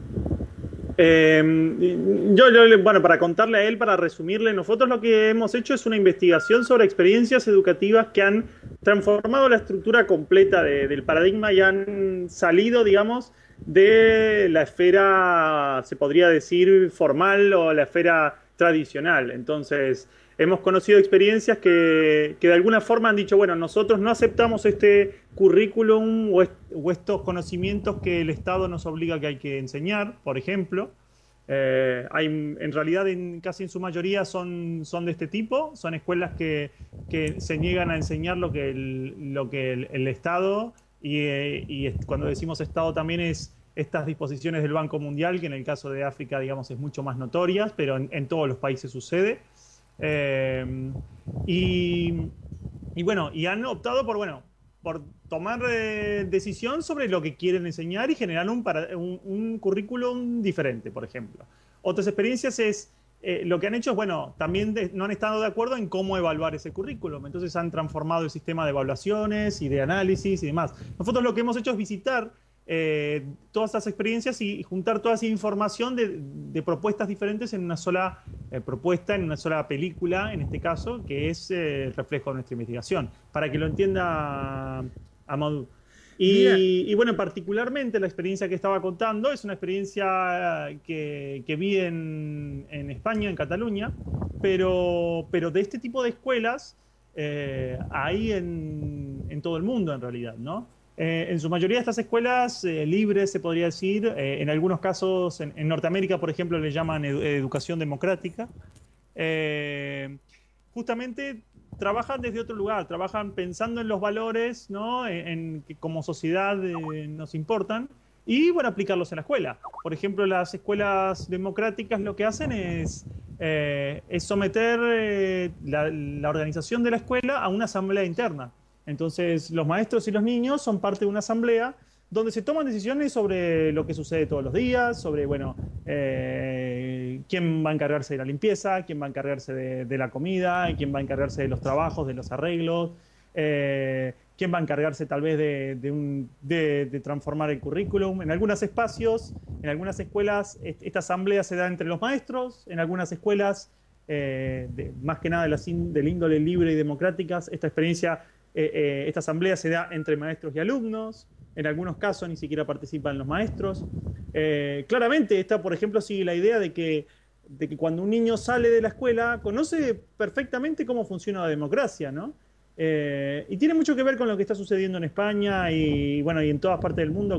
Bueno, para contarle a él, para resumirle, nosotros lo que hemos hecho es una investigación sobre experiencias educativas que han transformado la estructura completa del paradigma y han salido, digamos, de la esfera, se podría decir, formal o la esfera tradicional. Entonces, hemos conocido experiencias que de alguna forma han dicho, bueno, nosotros no aceptamos este currículum o estos conocimientos que el Estado nos obliga que hay que enseñar, por ejemplo. En realidad, casi en su mayoría son de este tipo, son escuelas que se niegan a enseñar lo que el Estado, y cuando decimos Estado también es estas disposiciones del Banco Mundial, que en el caso de África, digamos, es mucho más notorias, pero en todos los países sucede. Y han optado por tomar decisión sobre lo que quieren enseñar y generar un currículum diferente, por ejemplo. Otras experiencias lo que han hecho es, también no han estado de acuerdo en cómo evaluar ese currículum. Entonces han transformado el sistema de evaluaciones y de análisis y demás. Nosotros lo que hemos hecho es visitar todas estas experiencias y juntar toda esa información de propuestas diferentes en una sola propuesta, en una sola película, en este caso, que es el reflejo de nuestra investigación, para que lo entienda Amadou. Y bueno, particularmente la experiencia que estaba contando es una experiencia que vi en España, en Cataluña, pero de este tipo de escuelas hay en todo el mundo en realidad, ¿no? En su mayoría estas escuelas libres, se podría decir, en algunos casos, en Norteamérica, por ejemplo, le llaman educación democrática, justamente trabajan desde otro lugar, trabajan pensando en los valores, ¿no? En que como sociedad nos importan, y bueno, aplicarlos en la escuela. Por ejemplo, las escuelas democráticas lo que hacen es someter la organización de la escuela a una asamblea interna. Entonces, los maestros y los niños son parte de una asamblea donde se toman decisiones sobre lo que sucede todos los días, sobre, bueno, quién va a encargarse de la limpieza, quién va a encargarse de la comida, quién va a encargarse de los trabajos, de los arreglos, quién va a encargarse tal vez de transformar el currículum. En algunos espacios, en algunas escuelas, esta asamblea se da entre los maestros, en algunas escuelas, más que nada del índole libre y democráticas, esta asamblea se da entre maestros y alumnos. En algunos casos ni siquiera participan los maestros. Claramente esta, por ejemplo, sigue la idea de que cuando un niño sale de la escuela conoce perfectamente cómo funciona la democracia, ¿no? Y tiene mucho que ver con lo que está sucediendo en España y, bueno, y en todas partes del mundo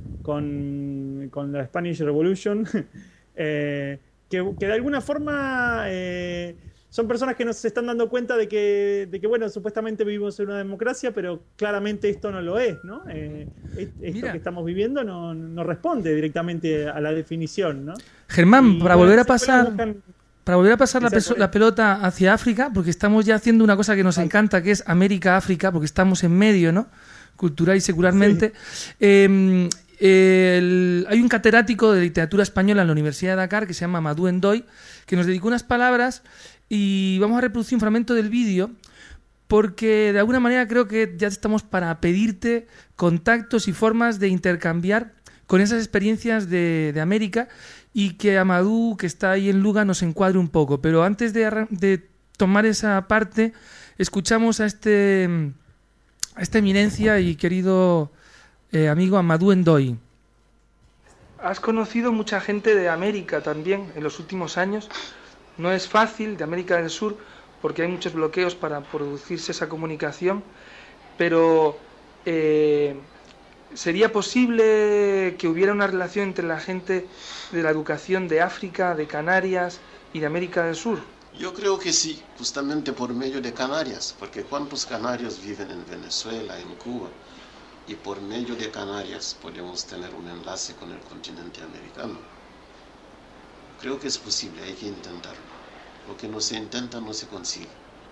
con la Spanish Revolution, que de alguna forma son personas que nos están dando cuenta de que, bueno, supuestamente vivimos en una democracia, pero claramente esto no lo es, ¿no? Esto que estamos viviendo no responde directamente a la definición, ¿no? Germán, para volver a pasar la pelota hacia África, porque estamos ya haciendo una cosa que nos encanta, que es América-África, porque estamos en medio, ¿no? Cultural y secularmente. Sí. Hay un catedrático de literatura española en la Universidad de Dakar que se llama Amadou Ndoye, que nos dedicó unas palabras y vamos a reproducir un fragmento del vídeo porque de alguna manera creo que ya estamos para pedirte contactos y formas de intercambiar con esas experiencias de América y que Amadou, que está ahí en Luga, nos encuadre un poco. Pero antes de tomar esa parte, escuchamos a esta eminencia y querido amigo Amadou Ndoye. Has conocido mucha gente de América también en los últimos años. No es fácil, de América del Sur, porque hay muchos bloqueos para producirse esa comunicación, pero ¿sería posible que hubiera una relación entre la gente de la educación de África, de Canarias y de América del Sur? Yo creo que sí, justamente por medio de Canarias, porque ¿cuántos canarios viven en Venezuela, en Cuba? Y por medio de Canarias podemos tener un enlace con el continente americano. Creo que es posible, hay que intentarlo. Lo que no se intenta no se consigue.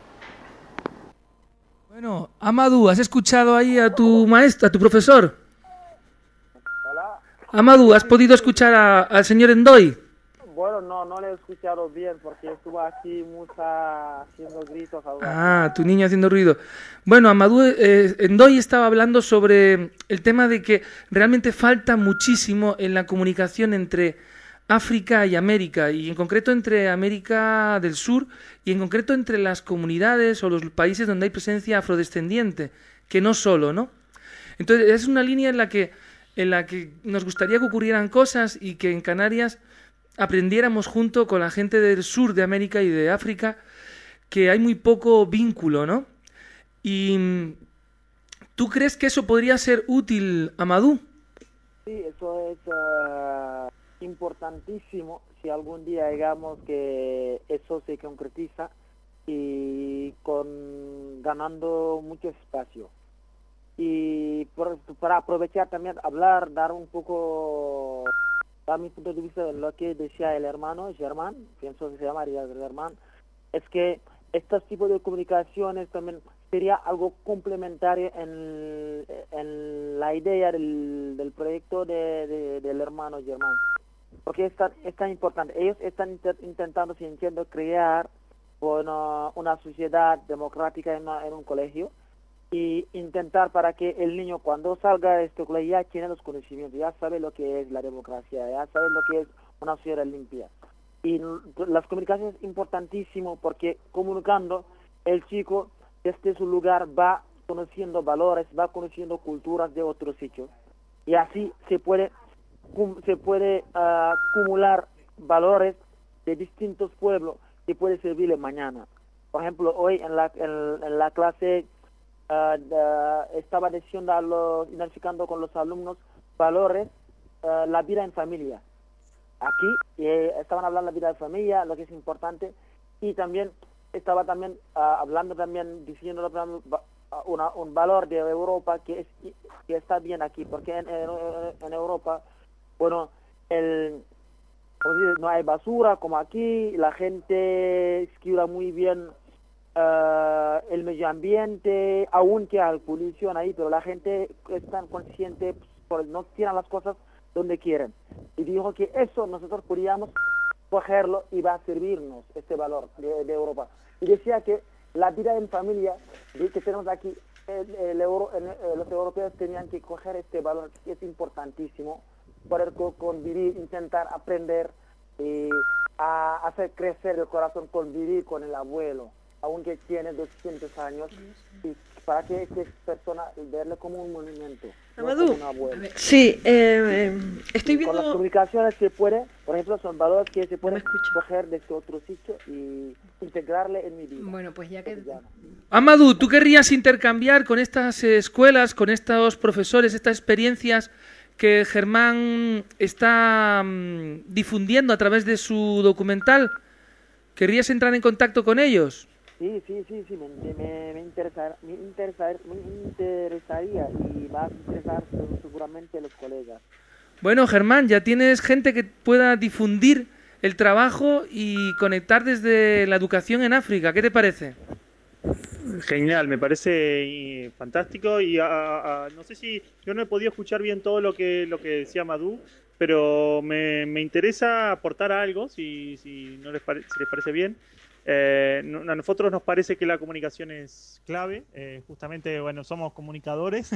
Bueno, Amadou, ¿has escuchado ahí a tu maestro, a tu profesor? Hola. Amadou, ¿has podido escuchar al señor Ndoye? Bueno, no le he escuchado bien porque estuvo aquí Musa haciendo gritos. Tu niño haciendo ruido. Bueno, Amadou Ndoye estaba hablando sobre el tema de que realmente falta muchísimo en la comunicación entre África y América, y en concreto entre América del Sur y en concreto entre las comunidades o los países donde hay presencia afrodescendiente, que no solo, ¿no? Entonces es una línea en la que nos gustaría que ocurrieran cosas y que en Canarias aprendiéramos junto con la gente del sur de América y de África que hay muy poco vínculo, ¿no? Y ¿tú crees que eso podría ser útil, Amadou? Sí, eso es importantísimo si algún día digamos que eso se concretiza y ganando mucho espacio. Y para aprovechar también hablar, dar un poco, dar mi punto de vista de lo que decía el hermano Germán, pienso que se llamaría Germán, es que estos tipos de comunicaciones también sería algo complementario en la idea del proyecto del hermano Germán, porque es tan importante. Ellos están intentando, si entiendo, crear una sociedad democrática en un colegio, y intentar para que el niño cuando salga de este colegio ya tiene los conocimientos, ya sabe lo que es la democracia, ya sabe lo que es una sociedad limpia. Y las comunicaciones es importantísimo porque comunicando el chico desde su lugar va conociendo valores, va conociendo culturas de otros sitios y así se puede acumular valores de distintos pueblos que puede servirle mañana. Por ejemplo, hoy en la clase estaba diciendo identificando con los alumnos valores, la vida en familia. Aquí estaban hablando de la vida de familia, lo que es importante, y también estaba hablando diciendo un valor de Europa que está bien aquí, porque en Europa, bueno, no hay basura como aquí, la gente cuida muy bien el medio ambiente, aunque hay polución ahí, pero la gente está consciente, no tiran las cosas donde quieren. Y dijo que eso nosotros podríamos cogerlo y va a servirnos este valor de Europa. Y decía que la vida en familia que tenemos aquí, los europeos tenían que coger este valor, que es importantísimo, poder convivir, intentar aprender a hacer crecer el corazón, convivir con el abuelo, aunque tiene 200 años, y para que esta persona verle como un monumento, Amadou, no como un abuelo. Sí, estoy viendo... Con las comunicaciones se puede, por ejemplo, son valores que se pueden coger de este otro sitio y integrarle en mi vida. Bueno, pues ya que... Amadou, ¿tú querrías intercambiar con estas escuelas, con estos profesores, estas experiencias que Germán está difundiendo a través de su documental? ¿Querrías entrar en contacto con ellos? Sí, me interesaría y va a interesar seguramente a los colegas. Bueno, Germán, ya tienes gente que pueda difundir el trabajo y conectar desde la educación en África. ¿Qué te parece? Genial, me parece fantástico y no sé si yo no he podido escuchar bien todo lo que decía Amadou, pero me interesa aportar algo si no les si les parece bien. A nosotros nos parece que la comunicación es clave, justamente, bueno, somos comunicadores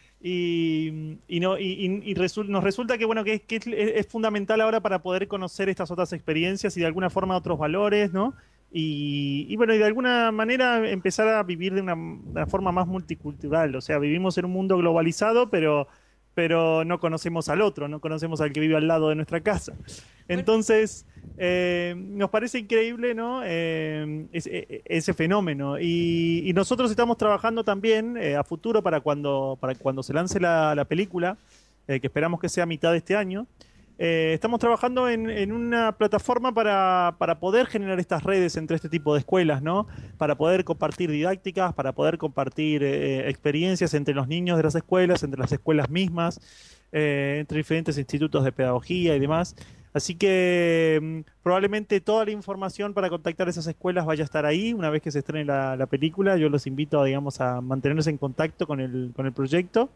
nos resulta que, bueno, que es fundamental ahora para poder conocer estas otras experiencias y de alguna forma otros valores, ¿no? Y bueno, y de alguna manera empezar a vivir de una forma más multicultural. O sea, vivimos en un mundo globalizado, pero no conocemos al otro, no conocemos al que vive al lado de nuestra casa. Entonces, nos parece increíble, ¿no? Ese fenómeno. Y nosotros estamos trabajando también a futuro para cuando se lance la película, que esperamos que sea a mitad de este año. Estamos trabajando en una plataforma para poder generar estas redes entre este tipo de escuelas, ¿no? Para poder compartir didácticas, para poder compartir experiencias entre los niños de las escuelas, entre las escuelas mismas, entre diferentes institutos de pedagogía y demás. Así que probablemente toda la información para contactar esas escuelas vaya a estar ahí una vez que se estrene la película. Yo los invito, digamos, a mantenernos en contacto con el proyecto.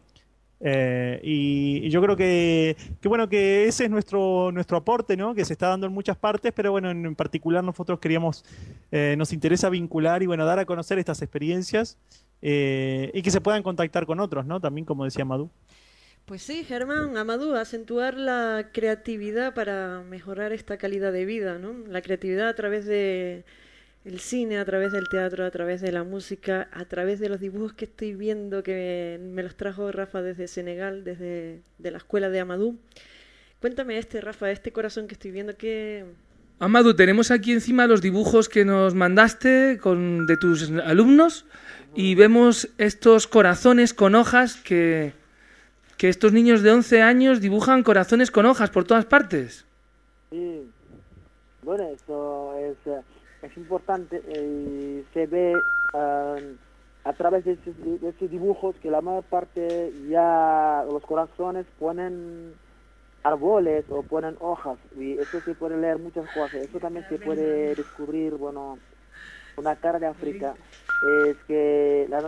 Y yo creo que bueno, que ese es nuestro aporte, ¿no? Que se está dando en muchas partes, pero bueno, en particular nosotros queríamos, nos interesa vincular y bueno, dar a conocer estas experiencias y que se puedan contactar con otros, ¿no? También, como decía Amadou. Pues sí, Germán, Amadou, acentuar la creatividad para mejorar esta calidad de vida, ¿no? La creatividad a través de el cine, a través del teatro, a través de la música, a través de los dibujos que estoy viendo, que me los trajo Rafa desde Senegal, desde la escuela de Amadou. Cuéntame Rafa, este corazón que estoy viendo, que... Amadou, tenemos aquí encima los dibujos que nos mandaste de tus alumnos y vemos estos corazones con hojas que estos niños de 11 años dibujan corazones con hojas por todas partes. Sí, bueno, eso es importante y se ve a través de estos dibujos que la mayor parte ya los corazones ponen árboles o ponen hojas y eso se puede leer muchas cosas. Eso también se puede descubrir, bueno, una cara de África es que la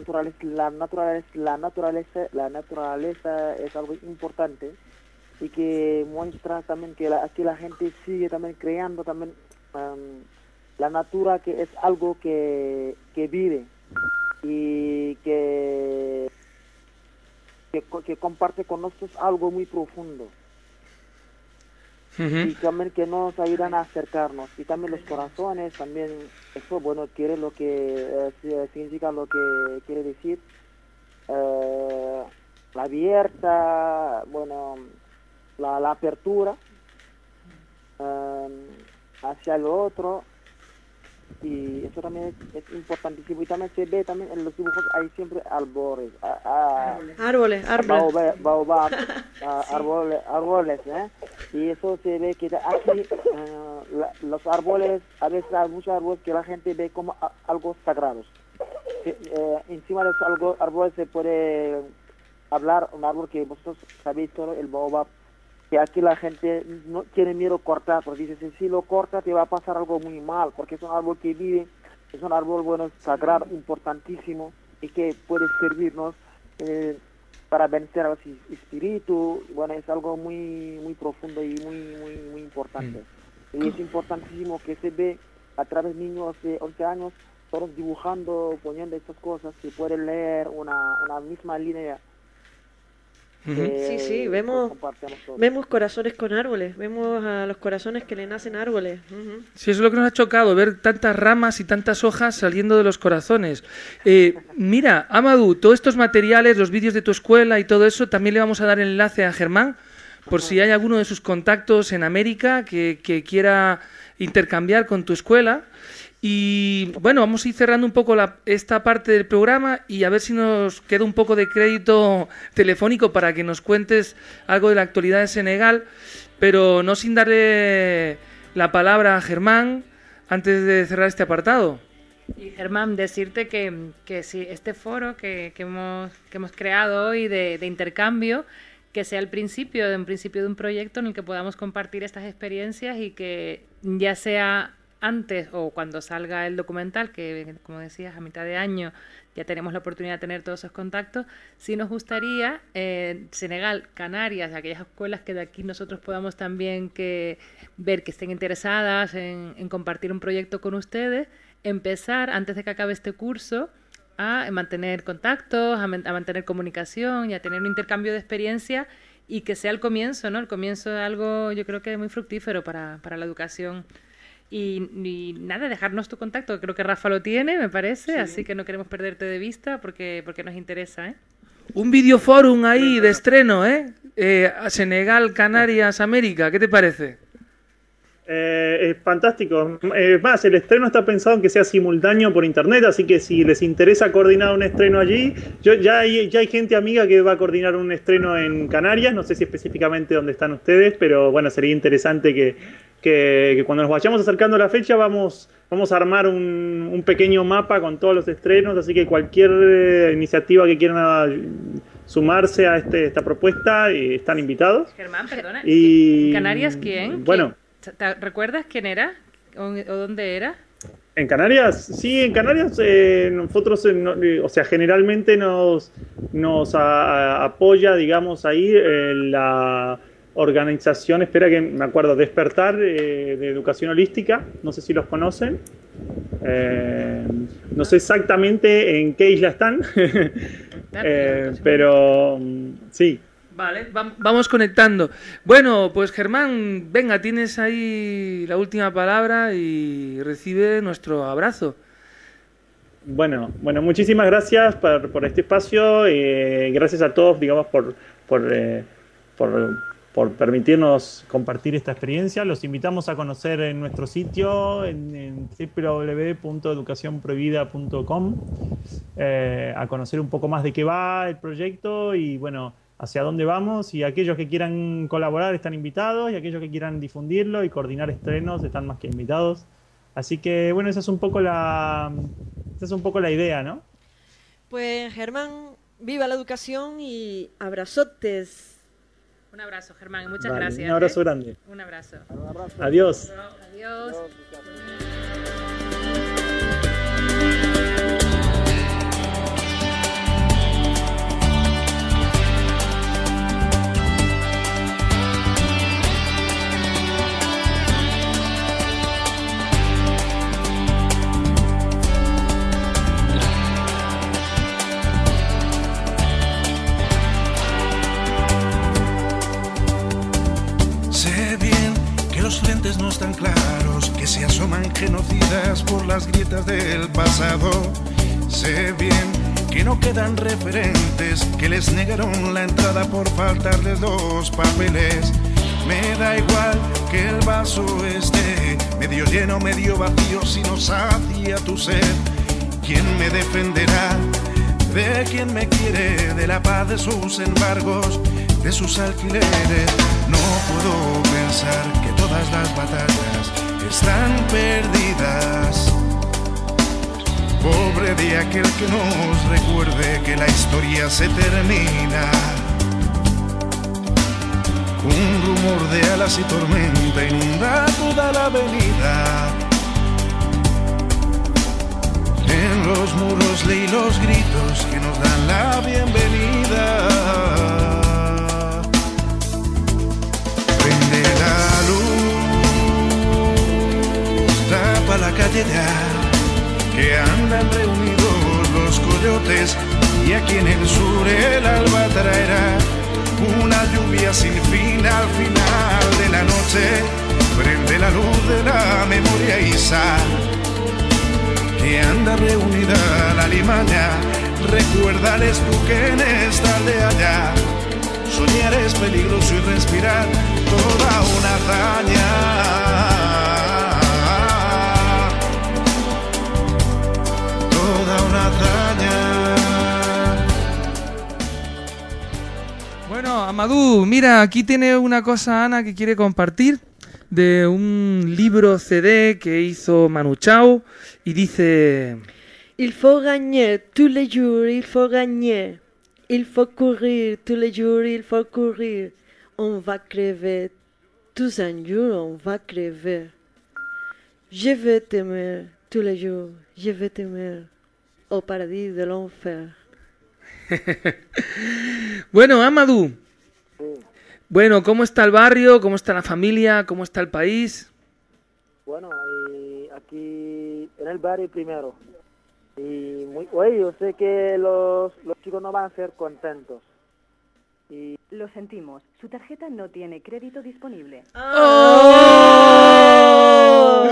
naturaleza es algo importante y que muestra también que aquí la gente sigue también creando también la natura, que es algo que vive. y que comparte con nosotros algo muy profundo. Y también que nos ayudan a acercarnos, y también los corazones, también eso, bueno, quiere lo que significa lo que quiere decir, la abierta, bueno, la apertura hacia el otro, y eso también es importantísimo. Y también se ve también en los dibujos, hay siempre árboles, baobab, árboles, y eso se ve que aquí los árboles, a veces hay muchos árboles que la gente ve como algo sagrados. Encima de esos árboles se puede hablar, un árbol que vosotros sabéis todo, el baobab, que aquí la gente no tiene miedo a cortar, porque dice, si lo cortas te va a pasar algo muy mal, porque es un árbol que vive, es un árbol, bueno, sagrado, importantísimo, y que puede servirnos para vencer a los espíritus. Bueno, es algo muy muy profundo y muy importante. Y es importantísimo que se ve a través de niños de 11 años, todos dibujando, poniendo estas cosas, que pueden leer una misma línea. Sí, vemos corazones con árboles, vemos a los corazones que le nacen árboles. Sí, eso es lo que nos ha chocado, ver tantas ramas y tantas hojas saliendo de los corazones. Mira, Amadou, todos estos materiales, los vídeos de tu escuela y todo eso, también le vamos a dar el enlace a Germán, por si hay alguno de sus contactos en América que quiera intercambiar con tu escuela. Y bueno, vamos a ir cerrando un poco esta parte del programa y a ver si nos queda un poco de crédito telefónico para que nos cuentes algo de la actualidad de Senegal, pero no sin darle la palabra a Germán antes de cerrar este apartado. Y Germán, decirte que si este foro que hemos creado hoy de intercambio, que sea el principio de un proyecto en el que podamos compartir estas experiencias y que ya sea antes o cuando salga el documental, que como decías, a mitad de año ya tenemos la oportunidad de tener todos esos contactos, sí nos gustaría, Senegal, Canarias, aquellas escuelas que de aquí nosotros podamos también ver que estén interesadas en compartir un proyecto con ustedes, empezar, antes de que acabe este curso, a mantener contactos, a mantener comunicación y a tener un intercambio de experiencia, y que sea el comienzo, ¿no? El comienzo de algo, yo creo que muy fructífero para la educación. Y nada, dejarnos tu contacto, creo que Rafa lo tiene, me parece, sí. Así que no queremos perderte de vista porque nos interesa, ¿eh? Un videoforum ahí de estreno, Senegal, Canarias, América, ¿qué te parece? Es fantástico. Más, el estreno está pensado en que sea simultáneo por internet, así que si les interesa coordinar un estreno allí, ya hay gente amiga que va a coordinar un estreno en Canarias, no sé si específicamente dónde están ustedes, pero bueno, sería interesante que cuando nos vayamos acercando a la fecha vamos a armar un pequeño mapa con todos los estrenos, así que cualquier iniciativa que quieran sumarse a esta propuesta están invitados. Germán, perdona, y ¿Canarias quién? Bueno, ¿te recuerdas quién era o dónde era? ¿En Canarias? Sí, en Canarias nosotros, generalmente nos apoya, digamos, ahí la organización, espera que me acuerdo, Despertar de Educación Holística, no sé si los conocen, no sé exactamente en qué isla están, pero sí. Vale, vamos conectando. Bueno, pues Germán, venga, tienes ahí la última palabra y recibe nuestro abrazo. Bueno, muchísimas gracias por este espacio, gracias a todos, digamos, por permitirnos compartir esta experiencia. Los invitamos a conocer en nuestro sitio en www.educacionprohibida.com, a conocer un poco más de qué va el proyecto y bueno, hacia dónde vamos, y aquellos que quieran colaborar están invitados, y aquellos que quieran difundirlo y coordinar estrenos están más que invitados. Así que bueno, esa es un poco la idea, ¿no? Pues Germán, viva la educación y abrazotes. Un abrazo, Germán, muchas gracias. Un abrazo grande. Un abrazo. Adiós. Adiós. heridas por las grietas del pasado. Sé bien que no quedan referentes, que les negaron la entrada por faltarles los papeles. Me da igual que el vaso esté medio lleno, medio vacío, si no sacia tu sed. ¿Quién me defenderá de quien me quiere, de la paz de sus embargos, de sus alquileres? No puedo pensar que todas las batallas están perdidas. Pobre de aquel que nos recuerde que la historia se termina. Un rumor de alas y tormenta inunda toda la avenida. En los muros leí los gritos que nos dan la bienvenida. Prende la luz, tapa la calle ya, que andan reunidos los coyotes, y aquí en el sur el alba traerá una lluvia sin fin al final de la noche. Prende la luz de la memoria y sal, que anda reunida la limaña. Recuérdales tú que en esta aldea soñar es peligroso y respirar toda una hazaña. Una hazaña. Bueno, Amadou, mira, aquí tiene una cosa Ana que quiere compartir de un libro CD que hizo Manu Chao y dice: Il faut gagner tous les jours, il faut gagner. Il faut courir tous les jours, il faut courir. On va crever, tous un jour on va crever. Je vais t'aimer tous les jours, je vais t'aimer. Au paradis de l'enfer. Bueno, Amadou. Sí. Bueno, ¿cómo está el barrio? ¿Cómo está la familia? ¿Cómo está el país? Bueno, y aquí en el barrio primero. Y oye, yo sé que los chicos no van a ser contentos. Y... Lo sentimos, su tarjeta no tiene crédito disponible. ¡Oh!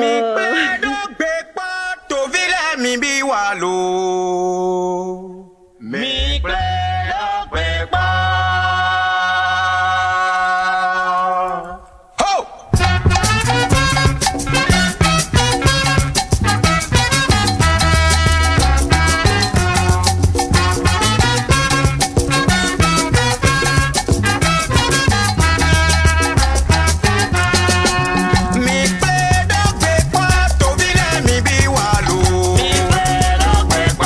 Mi biwalo, mi pleno pepa. Mi pleno pepa,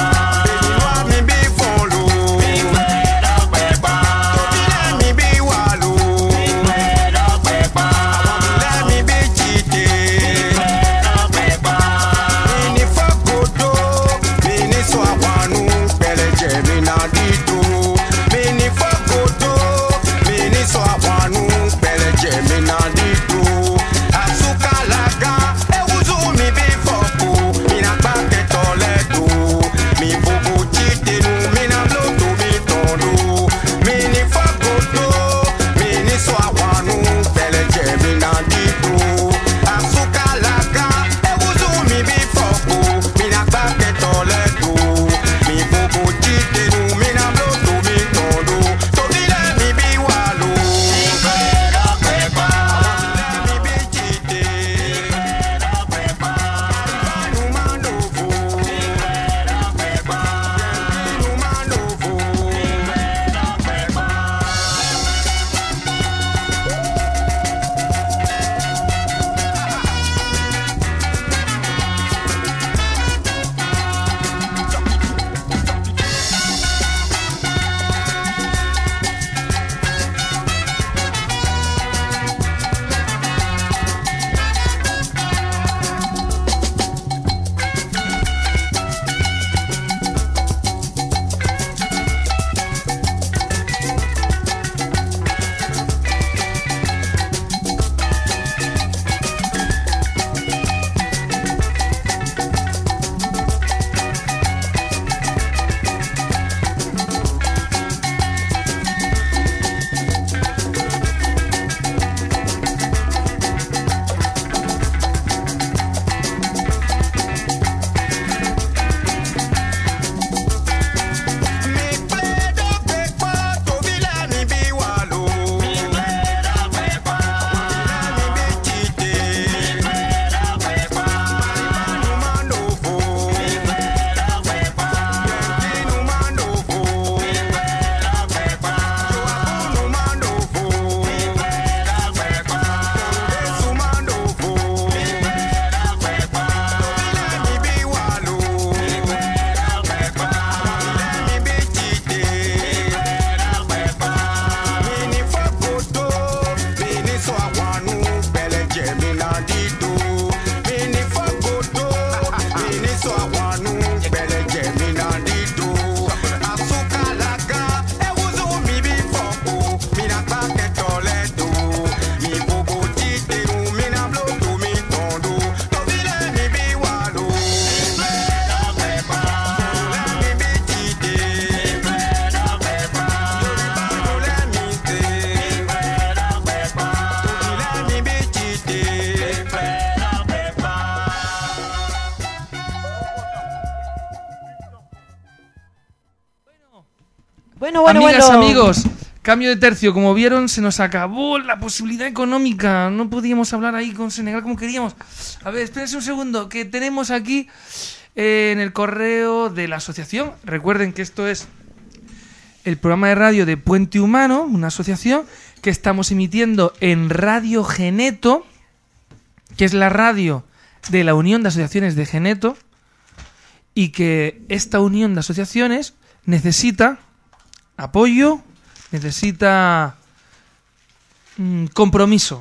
Amigas, amigos, cambio de tercio. Como vieron, se nos acabó la posibilidad económica. No podíamos hablar ahí con Senegal como queríamos. A ver, espérense un segundo, que tenemos aquí en el correo de la asociación. Recuerden que esto es el programa de radio de Puente Humano, una asociación que estamos emitiendo en Radio Geneto, que es la radio de la Unión de Asociaciones de Geneto, y que esta unión de asociaciones necesita apoyo, necesita compromiso,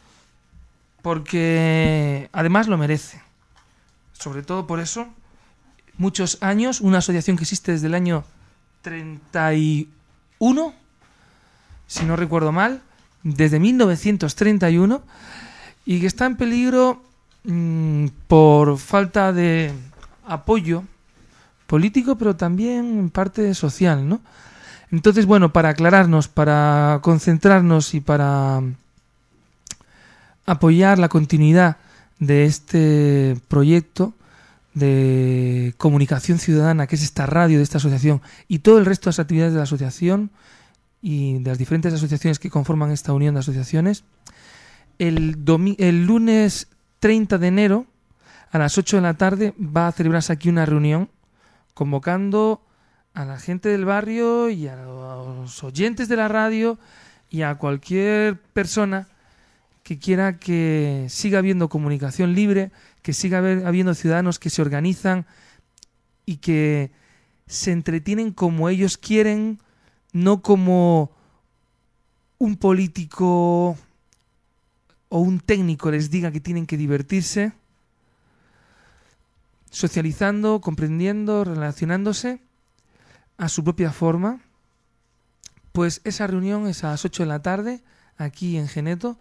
porque además lo merece. Sobre todo por eso, muchos años, una asociación que existe desde el año 31, si no recuerdo mal, desde 1931, y que está en peligro por falta de apoyo político, pero también en parte social, ¿no? Entonces, bueno, para aclararnos, para concentrarnos y para apoyar la continuidad de este proyecto de comunicación ciudadana, que es esta radio de esta asociación, y todo el resto de las actividades de la asociación y de las diferentes asociaciones que conforman esta unión de asociaciones, el lunes 30 de enero a las 8 de la tarde va a celebrarse aquí una reunión convocando a la gente del barrio y a los oyentes de la radio y a cualquier persona que quiera que siga habiendo comunicación libre, que siga habiendo ciudadanos que se organizan y que se entretienen como ellos quieren, no como un político o un técnico les diga que tienen que divertirse, socializando, comprendiendo, relacionándose a su propia forma. Pues esa reunión es a las 8 de la tarde aquí en Geneto,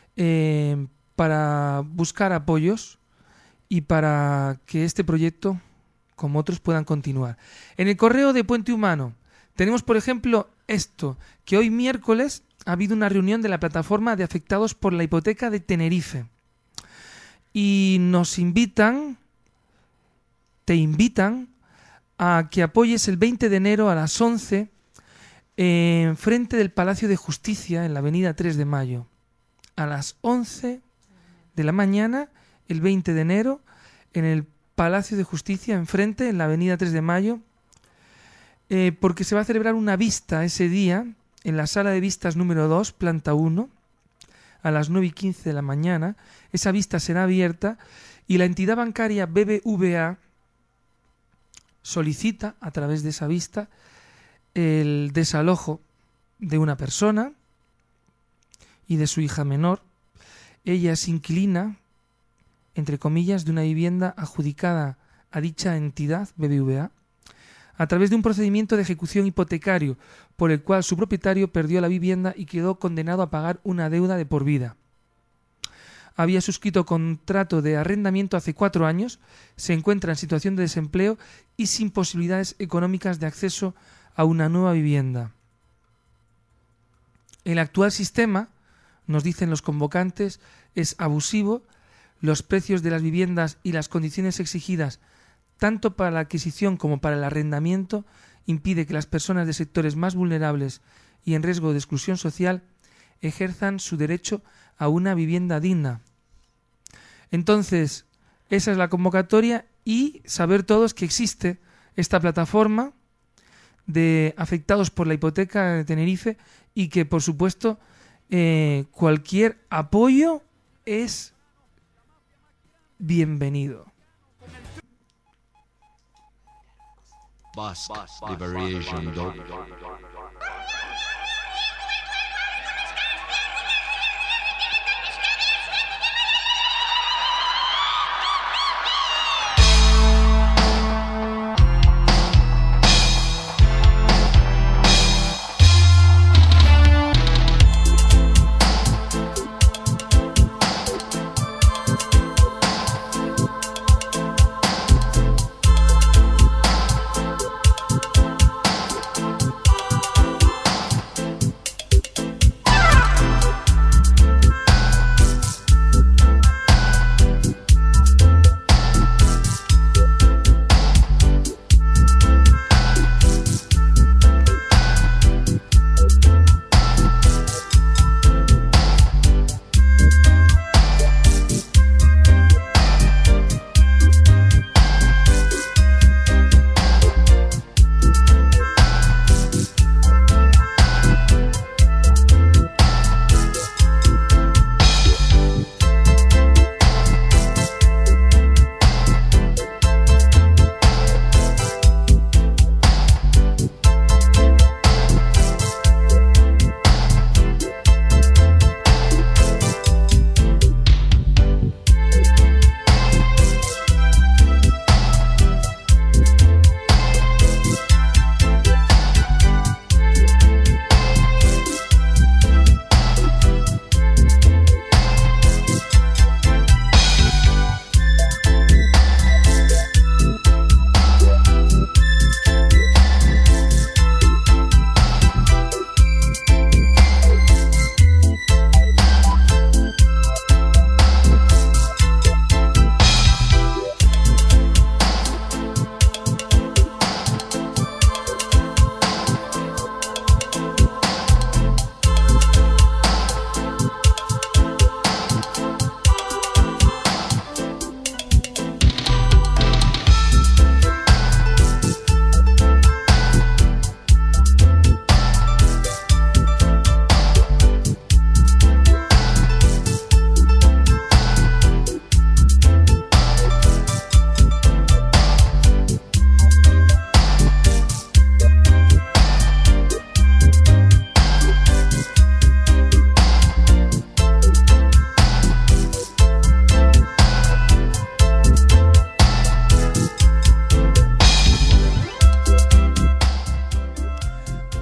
para buscar apoyos y para que este proyecto, como otros, puedan continuar. En el correo de Puente Humano tenemos, por ejemplo, esto, que hoy miércoles ha habido una reunión de la plataforma de afectados por la hipoteca de Tenerife y nos invitan, te invitan a que apoyes el 20 de enero a las 11 en frente del Palacio de Justicia en la avenida 3 de Mayo. A las 11 de la mañana, el 20 de enero, en el Palacio de Justicia, enfrente, en la avenida 3 de Mayo, porque se va a celebrar una vista ese día en la sala de vistas número 2, planta 1, a las 9:15 de la mañana. Esa vista será abierta y la entidad bancaria BBVA solicita, a través de esa vista, el desalojo de una persona y de su hija menor. Ella es inquilina, entre comillas, de una vivienda adjudicada a dicha entidad, BBVA, a través de un procedimiento de ejecución hipotecario por el cual su propietario perdió la vivienda y quedó condenado a pagar una deuda de por vida. Había suscrito contrato de arrendamiento hace 4 años, se encuentra en situación de desempleo y sin posibilidades económicas de acceso a una nueva vivienda. El actual sistema, nos dicen los convocantes, es abusivo. Los precios de las viviendas y las condiciones exigidas, tanto para la adquisición como para el arrendamiento, impide que las personas de sectores más vulnerables y en riesgo de exclusión social ejerzan su derecho a una vivienda digna. Entonces, esa es la convocatoria, y saber todos que existe esta plataforma de afectados por la hipoteca de Tenerife y que, por supuesto, cualquier apoyo es bienvenido. Basque Liberation Dog.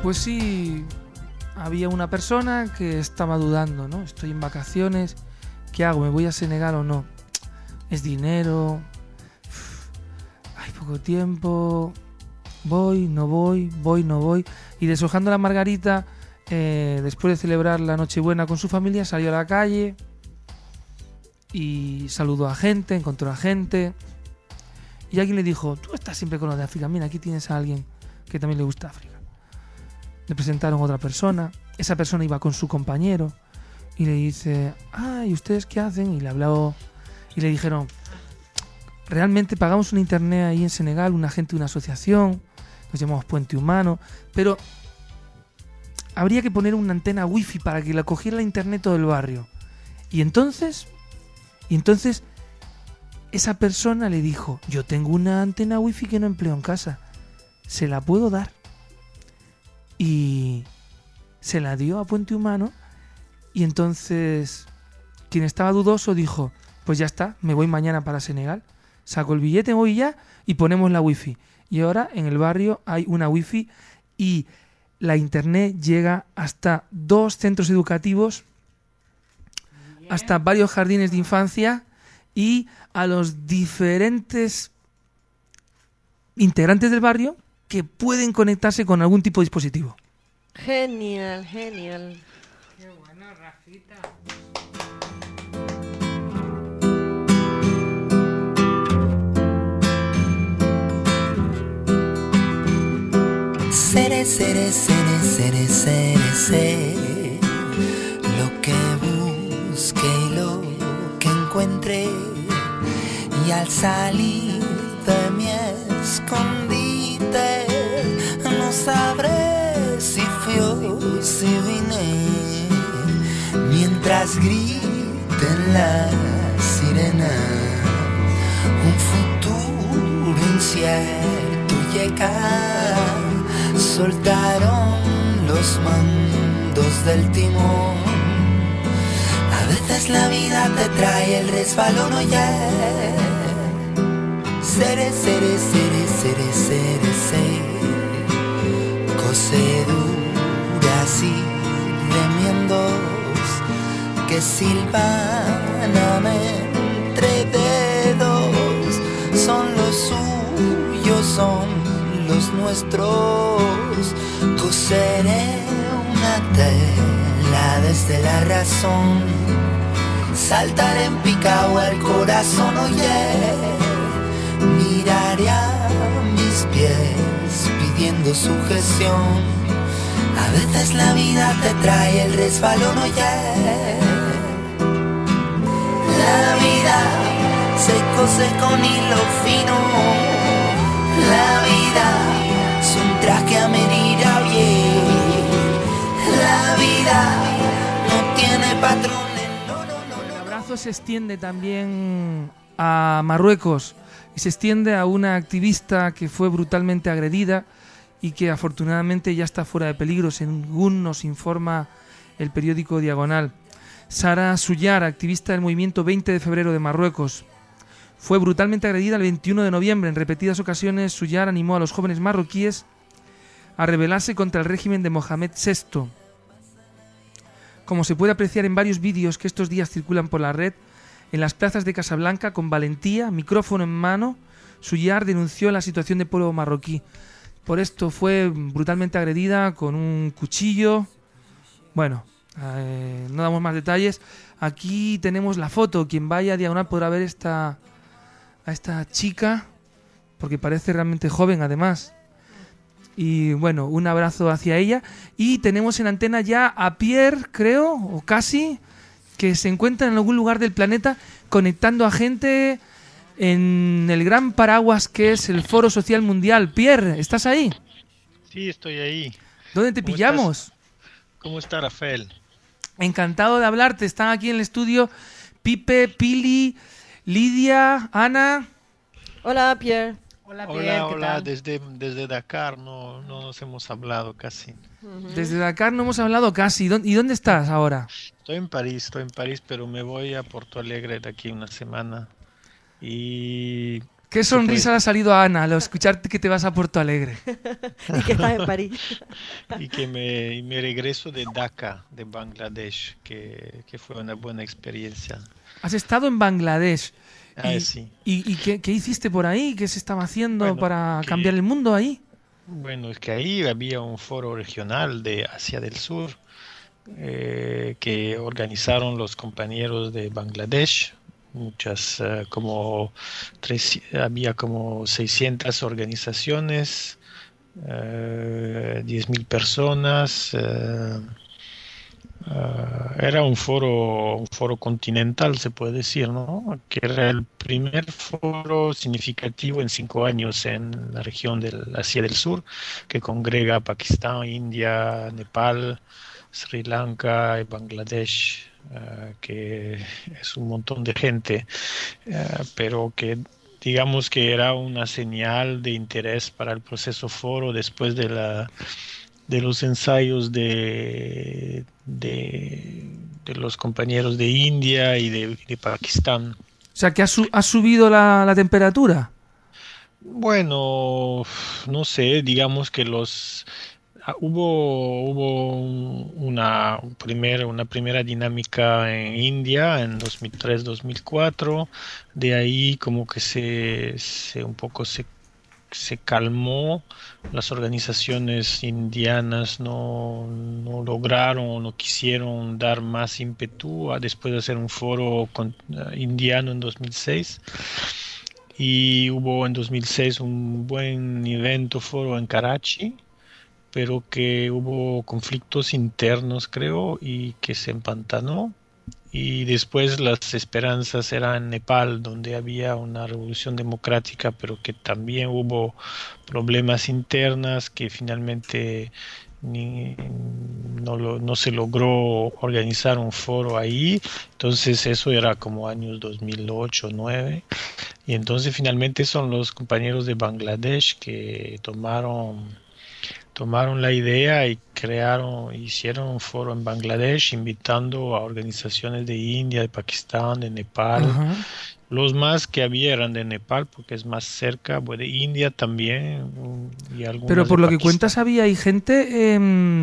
Pues sí, había una persona que estaba dudando, ¿no? Estoy en vacaciones, ¿qué hago? ¿Me voy a Senegal o no? Es dinero, hay poco tiempo, voy, no voy. Y deshojando la margarita, después de celebrar la Nochebuena con su familia, salió a la calle y saludó a gente, encontró a gente. Y alguien le dijo, tú estás siempre con lo de África, mira, aquí tienes a alguien que también le gusta África. Le presentaron a otra persona, esa persona iba con su compañero y le dice, ¿y ustedes qué hacen? Y le habló y le dijeron, realmente pagamos una internet ahí en Senegal, una gente de una asociación, nos llamamos Puente Humano, pero habría que poner una antena wifi para que la cogiera la internet todo el barrio. Y entonces esa persona le dijo, yo tengo una antena wifi que no empleo en casa, se la puedo dar. Y se la dio a Puente Humano y entonces quien estaba dudoso dijo, pues ya está, me voy mañana para Senegal, saco el billete, me voy ya y ponemos la wifi. Y ahora en el barrio hay una wifi y la internet llega hasta 2 centros educativos, hasta varios jardines de infancia y a los diferentes integrantes del barrio que pueden conectarse con algún tipo de dispositivo. Genial, genial. Qué bueno, Rafita. Seré, lo que busque y lo que encuentre, y al salir de mi escondite no sabré si fui o si vine, mientras griten las sirenas, un futuro incierto llega. Soltaron los mandos del timón. A veces la vida te trae el resbalón, oye. Seré, coseduras y remiendos que silban entre dedos. Son los suyos, son los nuestros. Coseré una tela desde la razón, saltaré en picado el corazón, oye. Miraré a mis pies pidiendo sujeción. A veces la vida te trae el resbalón, oye. La vida se cose con hilo fino. La vida es un traje a medida, oye. La vida no tiene patrones. El abrazo se extiende también a Marruecos y se extiende a una activista que fue brutalmente agredida y que afortunadamente ya está fuera de peligro, según nos informa el periódico Diagonal. Sara Suyar, activista del movimiento 20 de febrero de Marruecos, fue brutalmente agredida el 21 de noviembre. En repetidas ocasiones, Suyar animó a los jóvenes marroquíes a rebelarse contra el régimen de Mohamed VI. Como se puede apreciar en varios vídeos que estos días circulan por la red, en las plazas de Casablanca, con valentía, micrófono en mano, Suyar denunció la situación del pueblo marroquí. Por esto fue brutalmente agredida con un cuchillo. Bueno, no damos más detalles. Aquí tenemos la foto. Quien vaya a Diagonal podrá ver a esta chica, porque parece realmente joven además. Y bueno, un abrazo hacia ella. Y tenemos en antena ya a Pierre, creo, o casi, que se encuentra en algún lugar del planeta conectando a gente en el gran paraguas que es el Foro Social Mundial. Pierre, ¿estás ahí? Sí, estoy ahí. ¿Dónde te pillamos? ¿Cómo está, Rafael? Encantado de hablarte. Están aquí en el estudio Pipe, Pili, Lidia, Ana. Hola, Pierre. Hola, Pierre. Hola. Desde Dakar no nos hemos hablado casi. Desde Dakar no hemos hablado casi. ¿Y dónde estás ahora? Estoy en París, pero me voy a Porto Alegre de aquí una semana. Y Qué sonrisa le ha salido a Ana al escucharte que te vas a Porto Alegre. Y que estás en París. Y que me regreso de Dhaka, de Bangladesh, que fue una buena experiencia. Has estado en Bangladesh. Sí. ¿Y qué hiciste por ahí? ¿Qué se estaba haciendo para cambiar el mundo ahí? Bueno, es que ahí había un foro regional de Asia del Sur que organizaron los compañeros de Bangladesh. Había como 600 organizaciones, 10.000 personas. Era un foro continental, se puede decir, ¿no? Que era el primer foro significativo en 5 años en la región del Asia del Sur, que congrega Pakistán, India, Nepal, Sri Lanka y Bangladesh, que es un montón de gente, pero que digamos que era una señal de interés para el proceso foro después de los ensayos de los compañeros de India y de Pakistán. O sea, que ha subido la temperatura. Bueno, no sé, digamos que hubo una primera dinámica en India en 2003-2004. De ahí como que un poco se calmó. Las organizaciones indianas no lograron o no quisieron dar más ímpetu después de hacer un foro indiano en 2006. Y hubo en 2006 un buen foro en Karachi, pero que hubo conflictos internos, creo, y que se empantanó. Y después las esperanzas eran en Nepal, donde había una revolución democrática, pero que también hubo problemas internas que finalmente no se logró organizar un foro ahí. Entonces eso era como años 2008-2009. Y entonces finalmente son los compañeros de Bangladesh que tomaron la idea y hicieron un foro en Bangladesh invitando a organizaciones de India, de Pakistán, de Nepal. Ajá. Los más que había eran de Nepal porque es más cerca, de India también. Y pero por lo que cuentas hay gente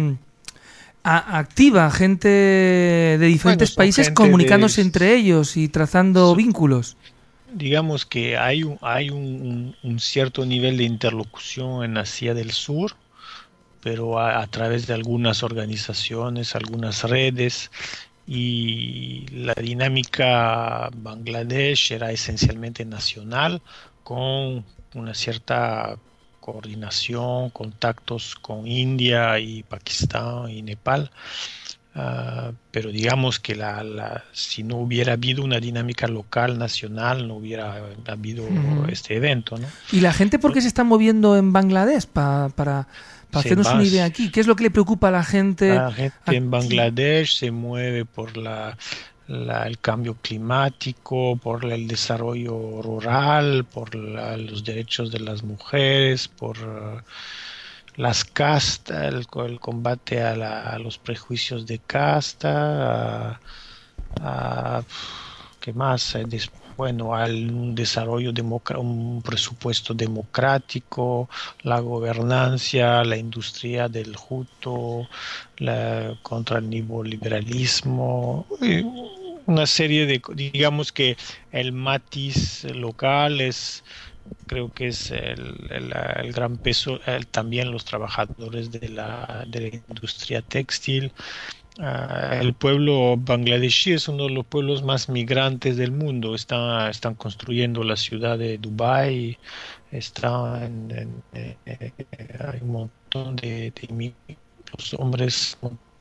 activa, gente de diferentes países comunicándose entre ellos y trazando vínculos. Digamos que hay un cierto nivel de interlocución en Asia del Sur, pero a través de algunas organizaciones, algunas redes, y la dinámica Bangladesh era esencialmente nacional, con una cierta coordinación, contactos con India y Pakistán y Nepal. Pero digamos que si no hubiera habido una dinámica local, nacional, no hubiera habido este evento, ¿no? ¿Y la gente por qué se está moviendo en Bangladesh para hacernos una idea aquí? ¿Qué es lo que le preocupa a la gente? La gente en Bangladesh se mueve por el cambio climático, por el desarrollo rural, por los derechos de las mujeres, por las castas, el combate a los prejuicios de casta, ¿qué más? Al desarrollo un presupuesto democrático, la gobernanza, la industria del juto, contra el neoliberalismo, una serie digamos que el matiz local creo que es el gran peso, también los trabajadores de la industria textil. El pueblo bangladesí es uno de los pueblos más migrantes del mundo. Están construyendo la ciudad de Dubái. Hay un montón de hombres,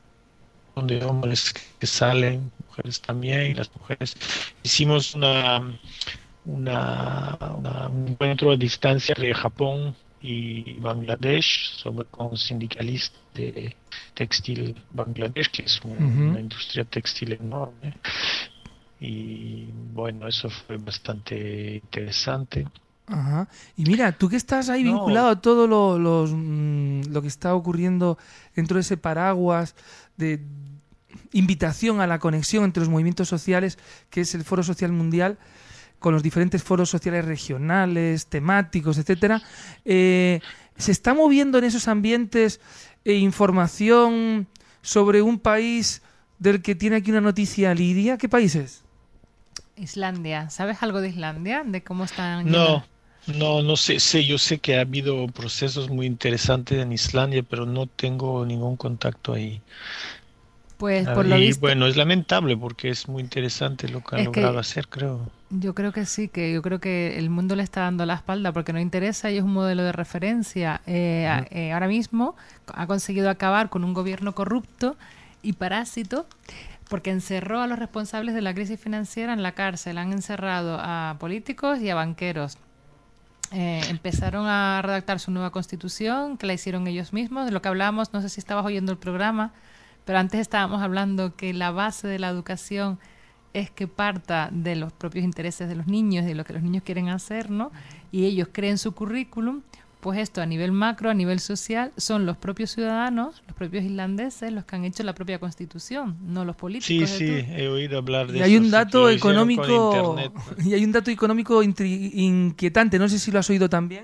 que salen, mujeres también, y las mujeres. Hicimos un encuentro a distancia entre Japón y Bangladesh con sindicalistas de textil Bangladesh, que es una industria textil enorme, y bueno, eso fue bastante interesante. Ajá. Y mira, tú que estás ahí vinculado a todo lo que está ocurriendo dentro de ese paraguas de invitación a la conexión entre los movimientos sociales, que es el Foro Social Mundial, con los diferentes foros sociales regionales, temáticos, etcétera. ¿Se está moviendo en esos ambientes información sobre un país del que tiene aquí una noticia Lidia? ¿Qué país es? Islandia. ¿Sabes algo de Islandia? ¿De cómo están? No sé, yo sé que ha habido procesos muy interesantes en Islandia, pero no tengo ningún contacto ahí. Pues por lo visto, bueno, es lamentable porque es muy interesante lo que han logrado hacer, creo. Yo creo que sí, que yo creo que el mundo le está dando la espalda porque no interesa y es un modelo de referencia. Ahora mismo ha conseguido acabar con un gobierno corrupto y parásito porque encerró a los responsables de la crisis financiera en la cárcel. Han encerrado a políticos y a banqueros. Empezaron a redactar su nueva constitución, que la hicieron ellos mismos. De lo que hablábamos, no sé si estabas oyendo el programa, pero antes estábamos hablando que la base de la educación es que parta de los propios intereses de los niños, de lo que los niños quieren hacer, ¿no? Y ellos creen su currículum. Pues esto a nivel macro, a nivel social, son los propios ciudadanos, los propios islandeses, los que han hecho la propia constitución, no los políticos. Sí, he oído hablar de eso. Y hay un dato económico, y hay un dato económico inquietante, no sé si lo has oído también.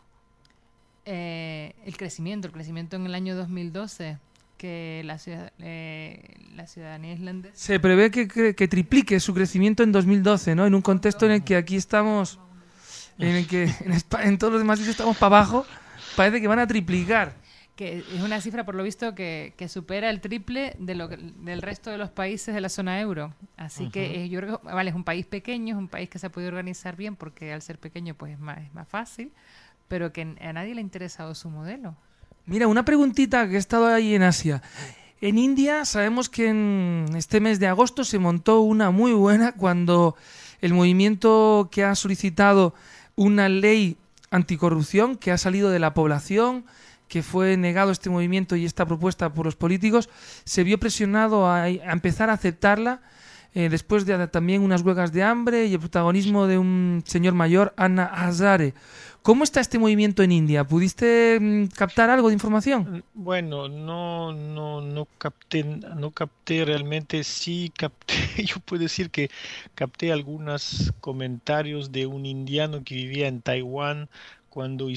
El crecimiento en el año 2012, que la ciudadanía islandesa... Se prevé que triplique su crecimiento en 2012, ¿no? En un contexto en el que aquí estamos... en el que en todos los demás sitios estamos para abajo, parece que van a triplicar. Que es una cifra, por lo visto, que supera el triple del resto de los países de la zona euro. Así que yo creo que es un país pequeño, es un país que se ha podido organizar bien, porque al ser pequeño pues es más fácil, pero que a nadie le ha interesado su modelo. Mira, una preguntita que he estado ahí en Asia. En India sabemos que en este mes de agosto se montó una muy buena cuando el movimiento que ha solicitado una ley anticorrupción que ha salido de la población, que fue negado este movimiento y esta propuesta por los políticos, se vio presionado a empezar a aceptarla después de también unas huelgas de hambre y el protagonismo de un señor mayor, Anna Hazare. ¿Cómo está este movimiento en India? ¿Pudiste captar algo de información? Bueno, no capté realmente, sí capté, yo puedo decir que capté algunos comentarios de un indiano que vivía en Taiwán cuando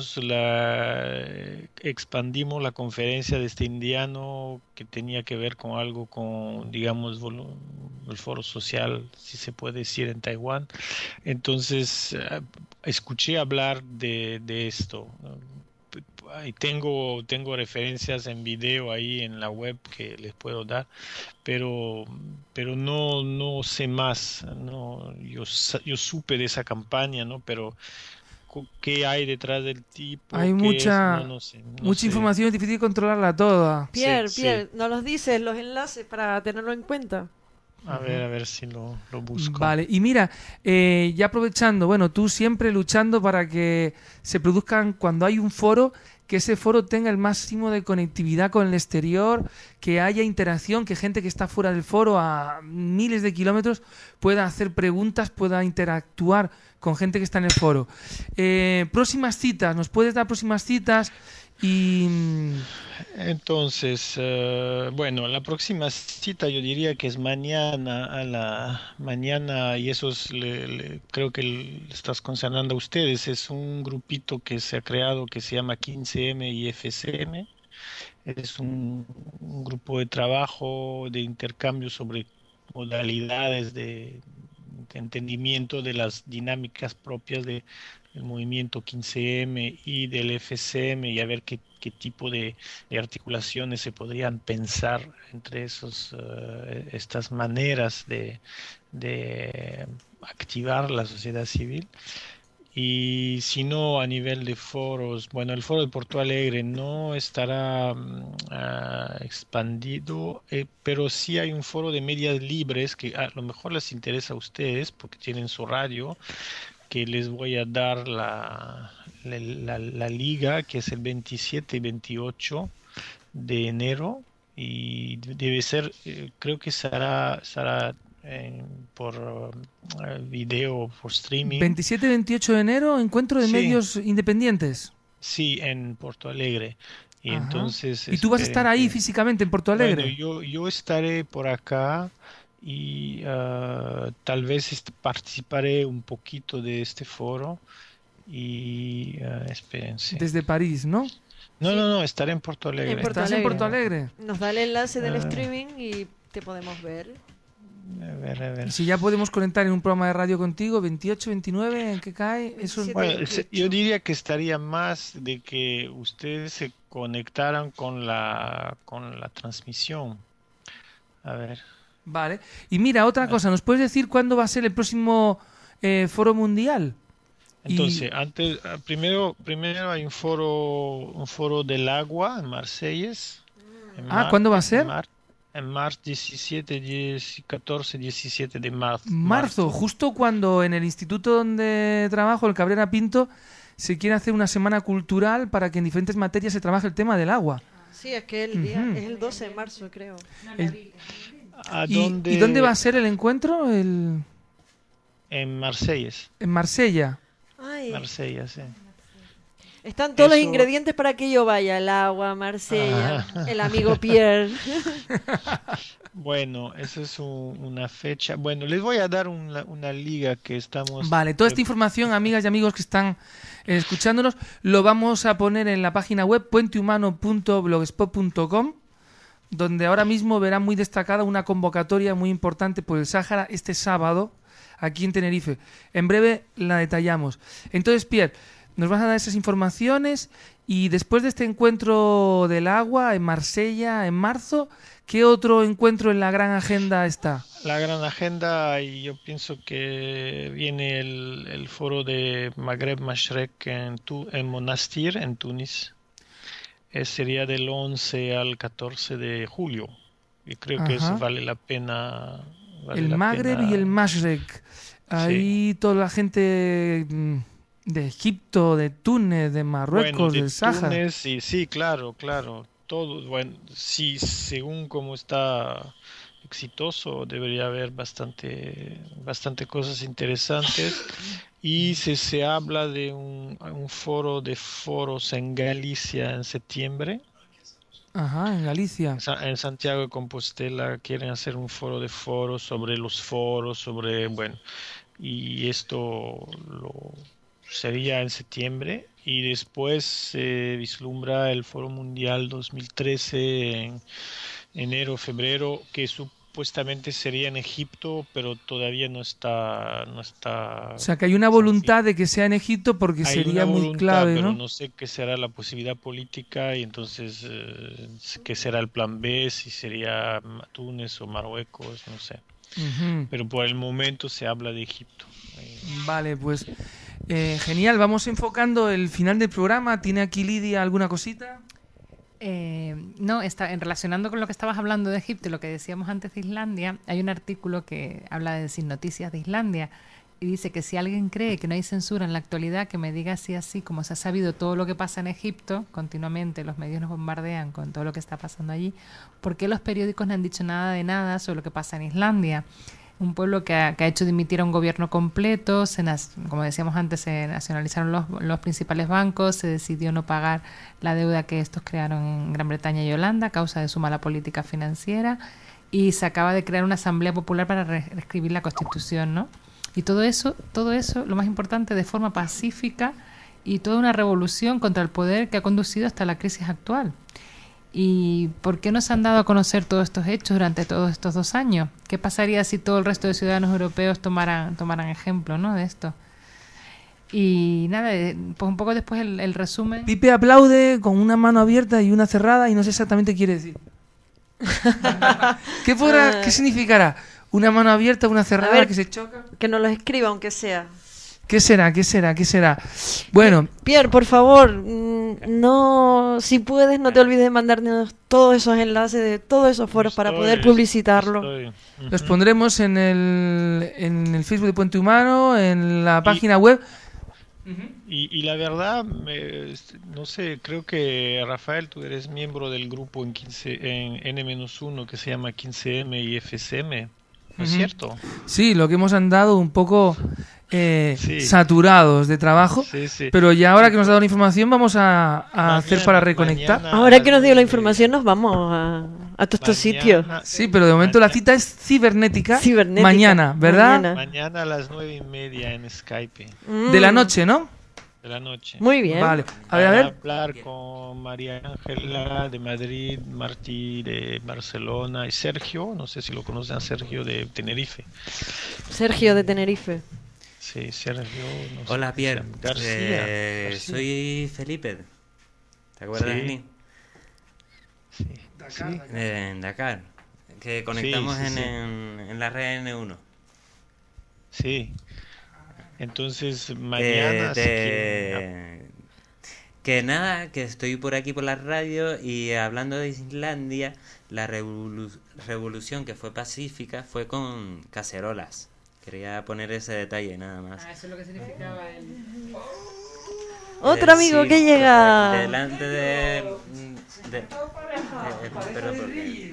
expandimos la conferencia de este indiano que tenía que ver con algo con, digamos, el foro social, si se puede decir, en Taiwán. Entonces, escuché hablar de esto. Y tengo referencias en video ahí en la web que les puedo dar, pero no sé más. No, yo supe de esa campaña, ¿no? Pero qué hay detrás del tipo. Hay mucha sé. información, es difícil controlarla toda. Pierre, ¿nos los dices los enlaces para tenerlo en cuenta? A ver si lo busco. Vale, y mira, ya aprovechando, bueno, tú siempre luchando para que se produzcan, cuando hay un foro, que ese foro tenga el máximo de conectividad con el exterior, que haya interacción, que gente que está fuera del foro a miles de kilómetros pueda hacer preguntas, pueda interactuar con gente que está en el foro. Próximas citas, ¿nos puedes dar próximas citas? Y entonces, bueno, la próxima cita yo diría que es mañana y eso es, creo que le estás concernando a ustedes. Es un grupito que se ha creado que se llama 15M y FCM. Es un grupo de trabajo, de intercambio sobre modalidades de entendimiento de las dinámicas propias del movimiento 15M y del FCM, y a ver qué tipo de articulaciones se podrían pensar entre estas maneras de activar la sociedad civil. Y si no, a nivel de foros, bueno, el foro de Porto Alegre no estará expandido, pero sí hay un foro de medias libres que a lo mejor les interesa a ustedes porque tienen su radio, que les voy a dar la liga, que es el 27 y 28 de enero, y debe ser, creo que será por video, por streaming. 27-28 de enero, encuentro de medios independientes. Sí, en Porto Alegre. Y entonces, ¿y tú vas a estar ahí físicamente en Porto Alegre? Bueno, yo estaré por acá y tal vez participaré un poquito de este foro y espérense. Desde París, ¿no? No, estaré en Porto Alegre. ¿Estás en Porto Alegre? Nos da el enlace del streaming y te podemos ver. A ver. Y si ya podemos conectar en un programa de radio contigo, 28, 29, ¿en qué cae? Eso... Bueno, yo diría que estaría más de que ustedes se conectaran con la transmisión. A ver. Vale. Y mira, otra cosa, ¿nos puedes decir cuándo va a ser el próximo foro mundial? Entonces, primero hay un foro del agua en Marsella. ¿Cuándo va a ser? En marzo 14, 17 de marzo. Marzo, justo cuando en el instituto donde trabajo, el Cabrera Pinto, se quiere hacer una semana cultural para que en diferentes materias se trabaje el tema del agua. Sí, es que el día es el 12 de marzo, creo. ¿Y dónde va a ser el encuentro? En Marsella. En Marsella. Marsella, sí. Están todos los ingredientes para que yo vaya. El agua, Marsella, el amigo Pierre. Bueno, esa es una fecha. Bueno, les voy a dar una liga que estamos... Vale, toda esta información, amigas y amigos que están escuchándonos, lo vamos a poner en la página web puentehumano.blogspot.com, donde ahora mismo verán muy destacada una convocatoria muy importante por el Sáhara este sábado aquí en Tenerife. En breve la detallamos. Entonces, Pierre, nos vas a dar esas informaciones y después de este encuentro del agua en Marsella en marzo, ¿qué otro encuentro en la gran agenda está? La gran agenda, y yo pienso que viene el foro de Maghreb Mashrek en Monastir, en Túnez. Sería del 11 al 14 de julio. Y creo que eso vale la pena. El Magreb y el Mashrek. Ahí toda la gente de Egipto, de Túnez, de Marruecos, del Sáhara. Túnez, sí, claro. Todo, bueno, sí, según cómo está exitoso, debería haber bastante cosas interesantes. Y se habla de un foro de foros en Galicia en septiembre. Ajá, en Galicia. En Santiago de Compostela quieren hacer un foro de foros sobre los foros, y esto sería en septiembre, y después se vislumbra el Foro Mundial 2013 en enero, febrero, que supuestamente sería en Egipto, pero todavía no está. O sea, que hay una voluntad de que sea en Egipto porque sería muy clave, pero ¿no? No sé qué será la posibilidad política y entonces qué será el plan B, si sería Túnez o Marruecos, no sé. Uh-huh. Pero por el momento se habla de Egipto. Vale, pues genial. Vamos enfocando el final del programa. ¿Tiene aquí Lidia alguna cosita? No, relacionando con lo que estabas hablando de Egipto y lo que decíamos antes de Islandia, hay un artículo que habla de Sin Noticias de Islandia y dice que si alguien cree que no hay censura en la actualidad, que me diga así como se ha sabido todo lo que pasa en Egipto, continuamente los medios nos bombardean con todo lo que está pasando allí, ¿por qué los periódicos no han dicho nada de nada sobre lo que pasa en Islandia? Un pueblo que ha hecho dimitir a un gobierno completo, como decíamos antes, se nacionalizaron los principales bancos, se decidió no pagar la deuda que estos crearon en Gran Bretaña y Holanda a causa de su mala política financiera, y se acaba de crear una asamblea popular para reescribir la Constitución, ¿no? Y todo eso, lo más importante, de forma pacífica, y toda una revolución contra el poder que ha conducido hasta la crisis actual. ¿Y por qué no se han dado a conocer todos estos hechos durante todos estos 2 años? ¿Qué pasaría si todo el resto de ciudadanos europeos tomaran ejemplo, ¿no?, de esto? Y nada, pues un poco después el resumen. Pipe aplaude con una mano abierta y una cerrada y no sé exactamente qué quiere decir. ¿Qué significará? ¿Una mano abierta, una cerrada, ver, que se choca? Que nos lo escriba, aunque sea. ¿Qué será? Bueno, Pierre, por favor, no, si puedes, no te olvides de mandarnos todos esos enlaces de todos esos foros para poder publicitarlo. Los pondremos en el Facebook de Puente Humano, en la página web. Y la verdad, no sé, creo que Rafael, tú eres miembro del grupo en N-1 que se llama 15M y FSM, ¿no es cierto? Sí, lo que hemos andado un poco saturados de trabajo, pero ya ahora que nos ha dado la información vamos a hacer para reconectar. Ahora que nos dio la información nos vamos a todos estos sitios. Sí, pero de momento la cita es cibernética. Mañana, ¿verdad? Mañana a las 9:30 en Skype. De la noche, ¿no? De la noche. Muy bien. Vale. A Voy ver. hablar con María Ángela de Madrid, Martí de Barcelona y Sergio, no sé si lo conocen, a Sergio de Tenerife. Sergio de Tenerife. Sí, Sergio. No sé, Hola, Pierre. García. Soy Felipe. ¿Te acuerdas de mí? Sí. Dakar. En Dakar. Que conectamos en la red N1. Sí. Entonces, mañana... Que nada, que estoy por aquí por la radio y hablando de Islandia, la revolución que fue pacífica fue con cacerolas. Quería poner ese detalle nada más. Eso es lo que significaba el... Otro amigo que llega. Delante de pero porque...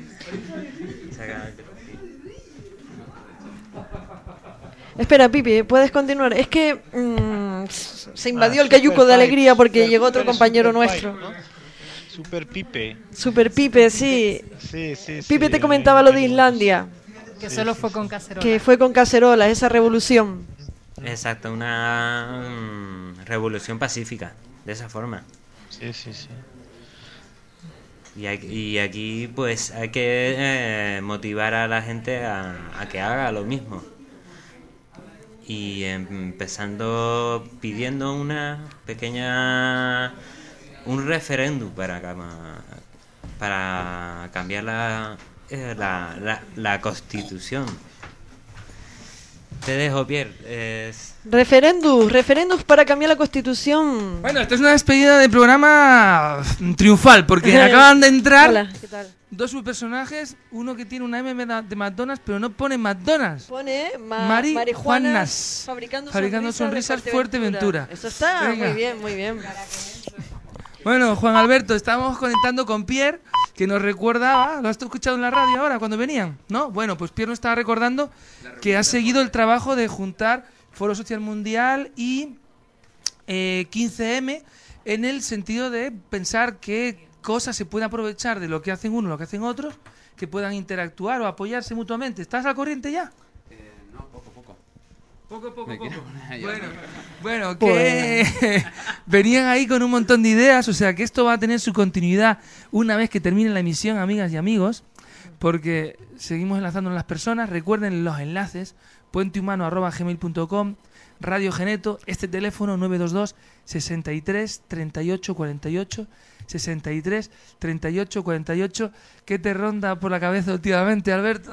Espera, Pipi, puedes continuar. Es que se invadió el cayuco de alegría porque llegó otro compañero nuestro. Super Pipe. Super Pipe, sí. Sí. Pipe te comentaba lo de Islandia. Que solo fue con cacerola. Que fue con cacerola, esa revolución. Exacto, una revolución pacífica, de esa forma. Sí. Y aquí pues hay que motivar a la gente a que haga lo mismo. Y empezando pidiendo una pequeña... un referéndum para cambiar la Constitución. Te dejo, Pierre. Referéndums para cambiar la Constitución. Bueno, esto es una despedida de programa triunfal, porque acaban de entrar. Hola, ¿qué tal? Dos subpersonajes, uno que tiene una M de McDonald's, pero no pone McDonald's. Pone Marijuanas. Fabricando sonrisas Fuerteventura. Eso está. Venga. Muy bien. Bueno, Juan Alberto, estamos conectando con Pierre, que nos recordaba, ¿lo has escuchado en la radio ahora cuando venían? ¿No? Bueno, pues Pierre nos estaba recordando que ha seguido el trabajo de juntar Foro Social Mundial y 15M en el sentido de pensar qué cosas se pueden aprovechar de lo que hacen unos, lo que hacen otros, que puedan interactuar o apoyarse mutuamente. ¿Estás al corriente ya? No, poco. Poco. Bueno, que venían ahí con un montón de ideas, o sea que esto va a tener su continuidad una vez que termine la emisión, amigas y amigos, porque seguimos enlazándonos las personas. Recuerden los enlaces, puentehumano@gmail.com, Radio Geneto, este teléfono 922 63 38 48 63 38 48. ¿Qué te ronda por la cabeza últimamente, Alberto?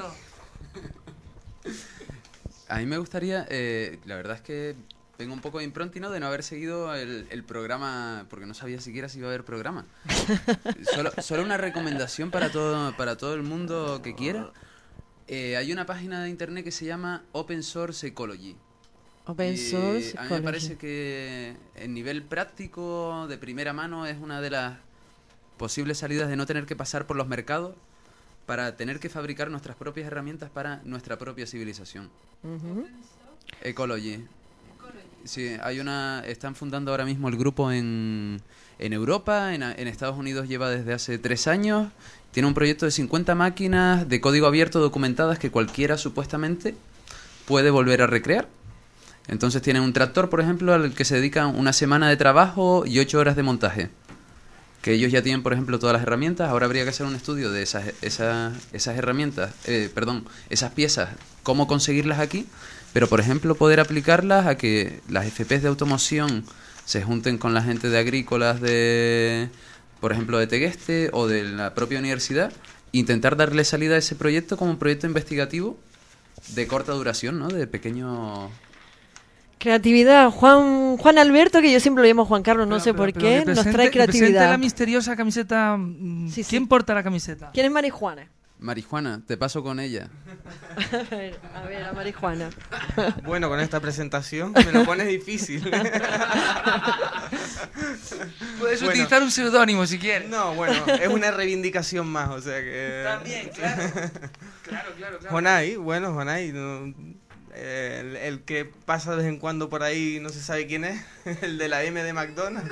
A mí me gustaría, la verdad es que tengo un poco de impronta, ¿no?, de no haber seguido el programa, porque no sabía siquiera si iba a haber programa. Solo una recomendación para todo el mundo que quiera. Hay una página de internet que se llama Open Source Ecology. Open Source Ecology. A mí me parece que en nivel práctico, de primera mano, es una de las posibles salidas de no tener que pasar por los mercados para tener que fabricar nuestras propias herramientas para nuestra propia civilización. Ecology. Sí, están fundando ahora mismo el grupo en Europa, en Estados Unidos lleva desde hace 3 años, tiene un proyecto de 50 máquinas de código abierto documentadas que cualquiera supuestamente puede volver a recrear. Entonces tienen un tractor, por ejemplo, al que se dedican una semana de trabajo y 8 horas de montaje. Que ellos ya tienen, por ejemplo, todas las herramientas. Ahora habría que hacer un estudio de esas herramientas, esas piezas, cómo conseguirlas aquí, pero, por ejemplo, poder aplicarlas a que las FPs de automoción se junten con la gente de agrícolas por ejemplo, de Tegueste o de la propia universidad, intentar darle salida a ese proyecto como un proyecto investigativo de corta duración, ¿no?, de pequeño... Creatividad. Juan Alberto, que yo siempre lo llamo Juan Carlos, no sé por qué, nos trae creatividad. La misteriosa camiseta. Sí. ¿Quién porta la camiseta? ¿Quién es Marijuana? Marijuana, te paso con ella. a ver, a Marijuana. Bueno, con esta presentación me lo pones difícil. Puedes utilizar un seudónimo si quieres. No, bueno, es una reivindicación más, o sea que... También, claro. Claro. Jonay, bueno, Jonay, el que pasa de vez en cuando por ahí, no se sabe quién es, el de la M de McDonald's.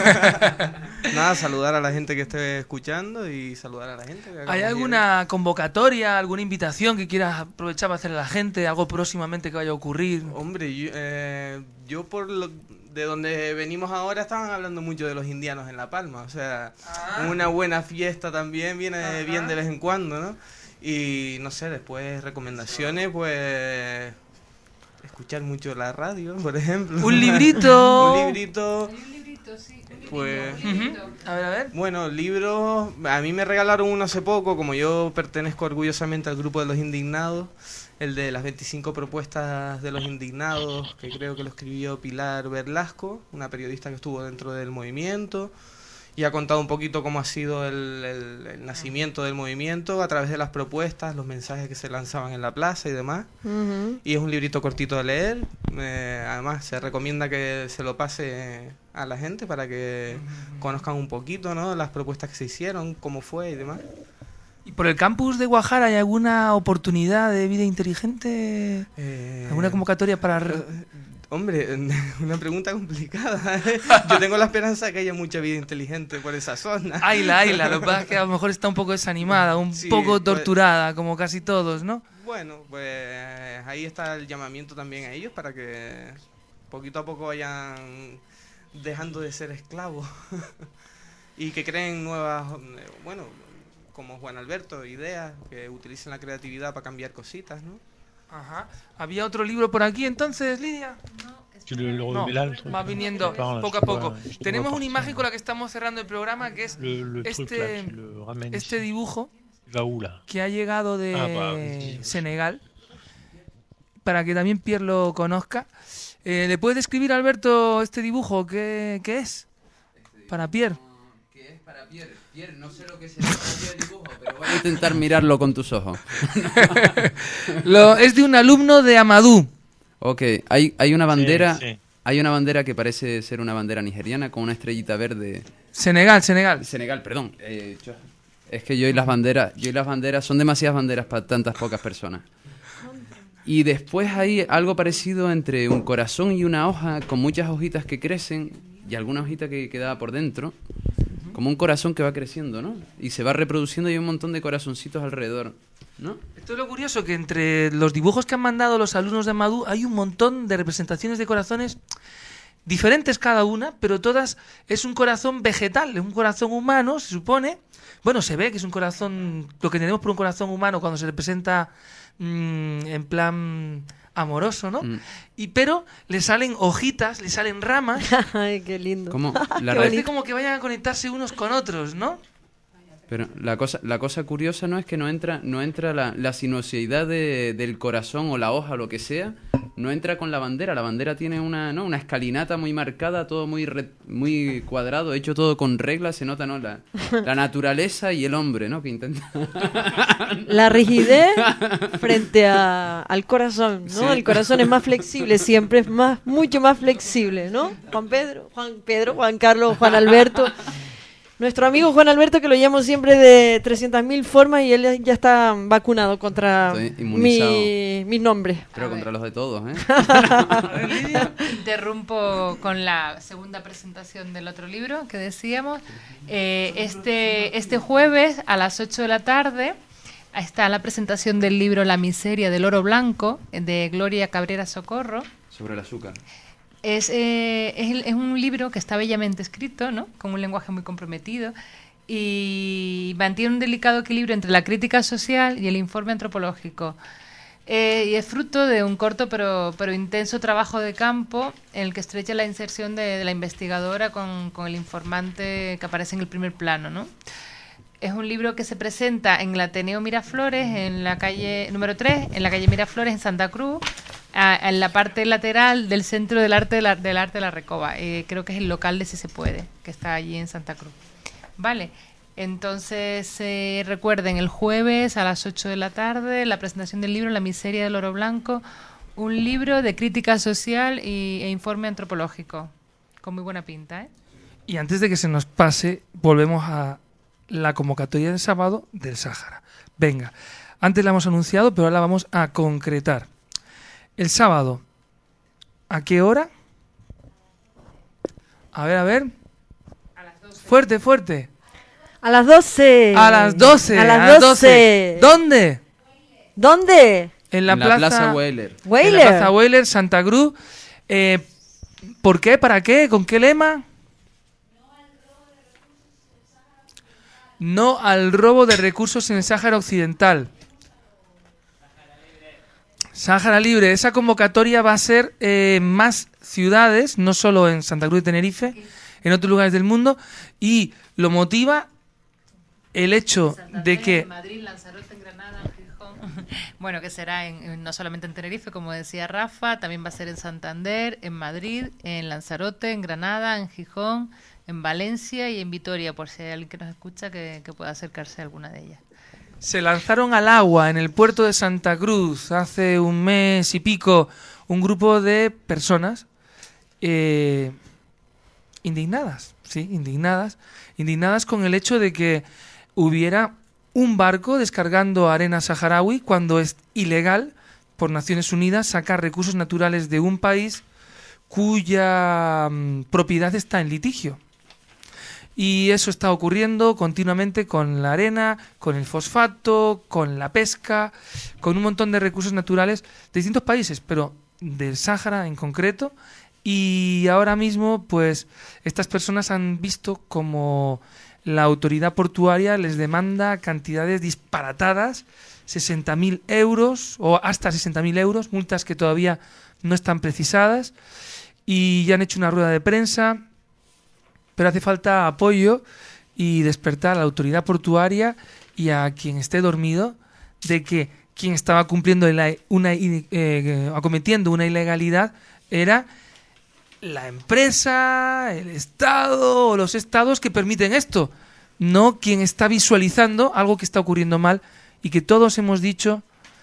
Nada, saludar a la gente que esté escuchando y saludar a la gente. ¿Hay alguna convocatoria, alguna invitación que quieras aprovechar para hacer a la gente, algo próximamente que vaya a ocurrir? Hombre, yo por de donde venimos ahora estaban hablando mucho de los indianos en La Palma, o sea, una buena fiesta también viene bien de vez en cuando, ¿no? Y no sé, después recomendaciones, pues escuchar mucho la radio, por ejemplo. Un librito. Un librito. Sí. Pues, a ver. Bueno, libros, a mí me regalaron uno hace poco, como yo pertenezco orgullosamente al grupo de los indignados, el de las 25 propuestas de los indignados, que creo que lo escribió Pilar Velasco, una periodista que estuvo dentro del movimiento, y ha contado un poquito cómo ha sido el nacimiento del movimiento a través de las propuestas, los mensajes que se lanzaban en la plaza y demás. Y es un librito cortito de leer, además se recomienda que se lo pase a la gente para que conozcan un poquito, ¿no?, las propuestas que se hicieron, cómo fue y demás. ¿Y por el campus de Guajara hay alguna oportunidad de vida inteligente? ¿Alguna convocatoria para...? Hombre, una pregunta complicada. Yo tengo la esperanza de que haya mucha vida inteligente por esa zona. Hayla. Lo que pasa es que a lo mejor está un poco desanimada, un poco torturada, como casi todos, ¿no? Bueno, pues ahí está el llamamiento también a ellos para que poquito a poco vayan dejando de ser esclavos y que creen nuevas, bueno, como Juan Alberto, ideas, que utilicen la creatividad para cambiar cositas, ¿no? Ajá. ¿Había otro libro por aquí entonces, Lidia? No, va viniendo poco a poco. Tenemos una imagen con la que estamos cerrando el programa, que es este dibujo que ha llegado de Senegal, para que también Pierre lo conozca. ¿Le puedes describir, Alberto, este dibujo? ¿Qué es? Para Pierre. ¿Qué es para Pierre? Pierre, no sé lo que es el dibujo, pero voy a intentar mirarlo con tus ojos. Es de un alumno de Amadou. Ok, hay una bandera, hay una bandera que parece ser una bandera nigeriana con una estrellita verde. Senegal, perdón. Es que yo y las banderas son demasiadas banderas para tantas pocas personas. Y después hay algo parecido entre un corazón y una hoja con muchas hojitas que crecen y alguna hojita que quedaba por dentro. Como un corazón que va creciendo, ¿no? Y se va reproduciendo y hay un montón de corazoncitos alrededor, ¿no? Esto es lo curioso, que entre los dibujos que han mandado los alumnos de Amadou hay un montón de representaciones de corazones diferentes cada una, pero todas es un corazón vegetal, es un corazón humano, se supone. Bueno, se ve que es un corazón, lo que tenemos por un corazón humano cuando se representa en plan amoroso, ¿no? Pero le salen hojitas, le salen ramas. Ay, qué lindo. Parece como que vayan a conectarse unos con otros, ¿no? Pero la cosa curiosa no es que no entra la sinuosidad del corazón o la hoja o lo que sea, no entra con la bandera. La bandera tiene una escalinata muy marcada, todo muy cuadrado, hecho todo con reglas, se nota, ¿no? La naturaleza y el hombre, ¿no? Que intenta... La rigidez frente al corazón, ¿no? Sí. El corazón es más flexible, siempre es mucho más flexible, ¿no? Juan Carlos, Juan Alberto... Nuestro amigo Juan Alberto, que lo llamo siempre de 300.000 formas, y él ya está vacunado contra mi nombre. Pero contra los de todos, ¿eh? Interrumpo con la segunda presentación del otro libro que decíamos. Este jueves a las 8 de la tarde está la presentación del libro La miseria del oro blanco, de Gloria Cabrera Socorro. Sobre el azúcar. Es un libro que está bellamente escrito, ¿no? Con un lenguaje muy comprometido y mantiene un delicado equilibrio entre la crítica social y el informe antropológico. Y es fruto de un corto pero intenso trabajo de campo en el que estrecha la inserción de la investigadora con el informante que aparece en el primer plano, ¿no? Es un libro que se presenta en el Ateneo Miraflores, en la calle número 3, en la calle Miraflores, en Santa Cruz, en la parte lateral del Centro del Arte de la Recoba. Creo que es el local de Si Se Puede, que está allí en Santa Cruz. Vale, entonces recuerden, el jueves a las 8 de la tarde, la presentación del libro La miseria del oro blanco, un libro de crítica social e informe antropológico, con muy buena pinta, ¿eh? Y antes de que se nos pase, volvemos a la convocatoria del sábado del Sáhara. Venga, antes la hemos anunciado, pero ahora la vamos a concretar. El sábado. ¿A qué hora? A ver. Fuerte, fuerte. A las 12. A las 12. A las 12. ¿Dónde? ¿Dónde? En la plaza Weiler. En la plaza Weiler, Santa Cruz. ¿Por qué? ¿Para qué? ¿Con qué lema? No al robo de recursos en el Sáhara Occidental. Sáhara Libre. Esa convocatoria va a ser en más ciudades, no solo en Santa Cruz de Tenerife, en otros lugares del mundo, y lo motiva el hecho de que... En Madrid, Lanzarote, en Granada, en Gijón. Bueno, que será no solamente en Tenerife, como decía Rafa, también va a ser en Santander, en Madrid, en Lanzarote, en Granada, en Gijón, en Valencia y en Vitoria, por si hay alguien que nos escucha que pueda acercarse a alguna de ellas. Se lanzaron al agua en el puerto de Santa Cruz hace un mes y pico un grupo de personas indignadas con el hecho de que hubiera un barco descargando arena saharaui cuando es ilegal por Naciones Unidas sacar recursos naturales de un país cuya propiedad está en litigio. Y eso está ocurriendo continuamente con la arena, con el fosfato, con la pesca, con un montón de recursos naturales de distintos países, pero del Sáhara en concreto. Y ahora mismo, pues, estas personas han visto como la autoridad portuaria les demanda cantidades disparatadas, 60.000 euros o hasta 60.000 euros, multas que todavía no están precisadas, y ya han hecho una rueda de prensa. Pero hace falta apoyo y despertar a la autoridad portuaria y a quien esté dormido de que quien estaba cumpliendo acometiendo una ilegalidad era la empresa, el Estado o los estados que permiten esto, no quien está visualizando algo que está ocurriendo mal y que todos hemos dicho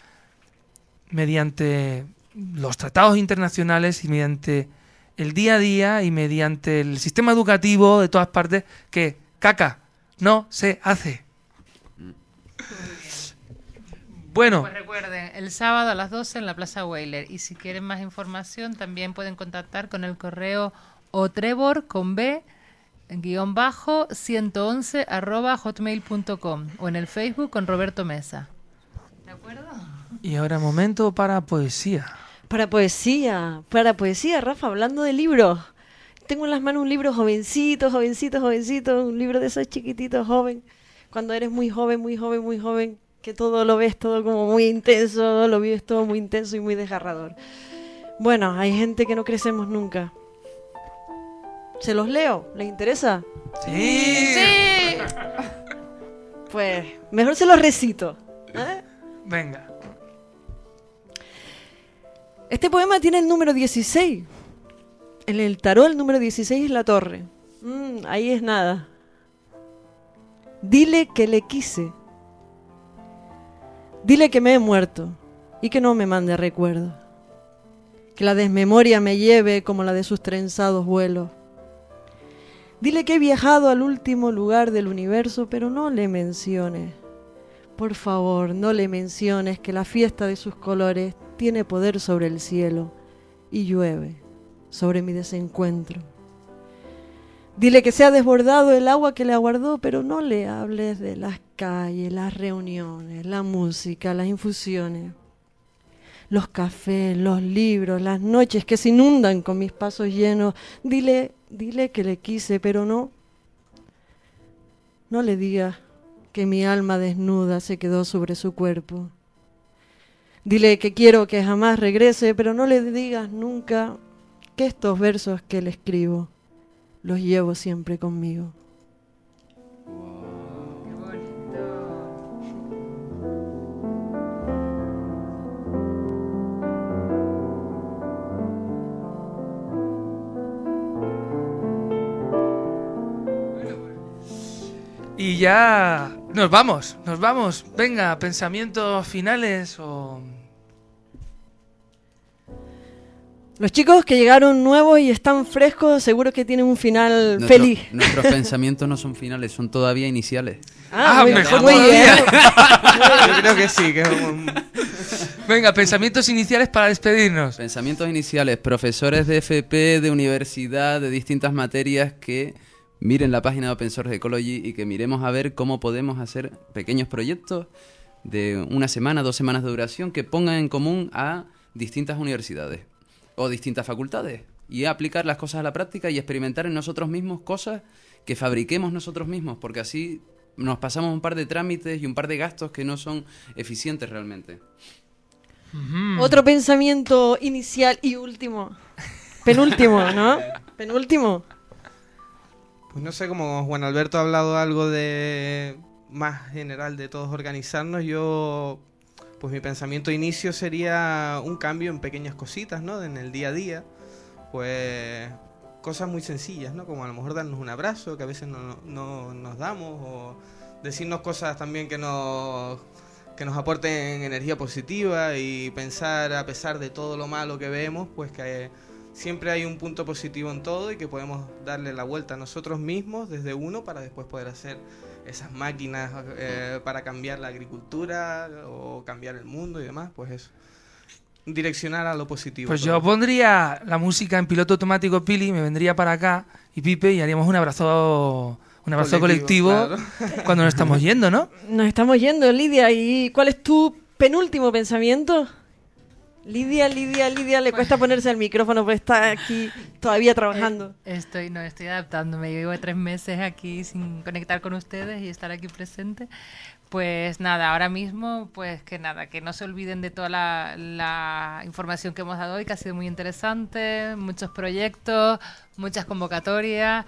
mediante los tratados internacionales y mediante el día a día y mediante el sistema educativo de todas partes que caca no se hace. Bueno. Pues recuerden, el sábado a las 12 en la Plaza Weiler. Y si quieren más información también pueden contactar con el correo otrevor111@hotmail.com o en el Facebook con Roberto Mesa. ¿De acuerdo? Y ahora momento para poesía. Para poesía, Rafa, hablando de libros. Tengo en las manos un libro jovencito, un libro de esos chiquititos, joven. Cuando eres muy joven, que todo lo ves todo como muy intenso, lo vives todo muy intenso y muy desgarrador. Bueno, hay gente que no crecemos nunca. ¿Se los leo? ¿Les interesa? Sí. Pues mejor se los recito. Venga. Este poema tiene el número 16. En el tarot el número 16 es la torre. Ahí es nada. Dile que le quise. Dile que me he muerto y que no me mande recuerdo. Que la desmemoria me lleve como la de sus trenzados vuelos. Dile que he viajado al último lugar del universo, pero no le menciones. Por favor, no le menciones que la fiesta de sus colores tiene poder sobre el cielo y llueve sobre mi desencuentro. Dile que se ha desbordado el agua que le aguardó, pero no le hables de las calles, las reuniones, la música, las infusiones, los cafés, los libros, las noches que se inundan con mis pasos llenos. Dile que le quise, pero no le digas que mi alma desnuda se quedó sobre su cuerpo. Dile que quiero que jamás regrese, pero no le digas nunca que estos versos que le escribo los llevo siempre conmigo. Y ya nos vamos. Venga, pensamientos finales o... Los chicos que llegaron nuevos y están frescos, seguro que tienen un final feliz. Nuestros pensamientos no son finales, son todavía iniciales. Mejor muy todavía. bien. Yo creo que sí, que es Venga, pensamientos iniciales para despedirnos. Pensamientos iniciales, profesores de FP, de universidad, de distintas materias que miren la página de Open Source Ecology y que miremos a ver cómo podemos hacer pequeños proyectos de 1 semana, 2 semanas de duración que pongan en común a distintas universidades o distintas facultades y aplicar las cosas a la práctica y experimentar en nosotros mismos cosas que fabriquemos nosotros mismos, porque así nos pasamos un par de trámites y un par de gastos que no son eficientes realmente. Otro pensamiento inicial y último. Penúltimo, ¿no? Penúltimo. Pues no sé, como Juan Alberto ha hablado algo de más general de todos organizarnos, pues mi pensamiento inicio sería un cambio en pequeñas cositas, ¿no? En el día a día, pues cosas muy sencillas, ¿no? Como a lo mejor darnos un abrazo, que a veces no nos damos, o decirnos cosas también que nos aporten energía positiva y pensar, a pesar de todo lo malo que vemos, pues que siempre hay un punto positivo en todo y que podemos darle la vuelta a nosotros mismos desde uno para después poder hacer esas máquinas para cambiar la agricultura o cambiar el mundo y demás, pues eso. Direccionar a lo positivo. Pues yo pondría la música en piloto automático, Pili, me vendría para acá y Pipe y haríamos un abrazo colectivo claro. Cuando nos estamos yendo, ¿no? Nos estamos yendo, Lidia. ¿Y cuál es tu penúltimo pensamiento? Lidia, le cuesta ponerse el micrófono porque está aquí todavía trabajando. Estoy adaptándome. Yo llevo 3 meses aquí sin conectar con ustedes y estar aquí presente. Pues nada, ahora mismo, pues que no se olviden de toda la información que hemos dado hoy, que ha sido muy interesante, muchos proyectos, muchas convocatorias,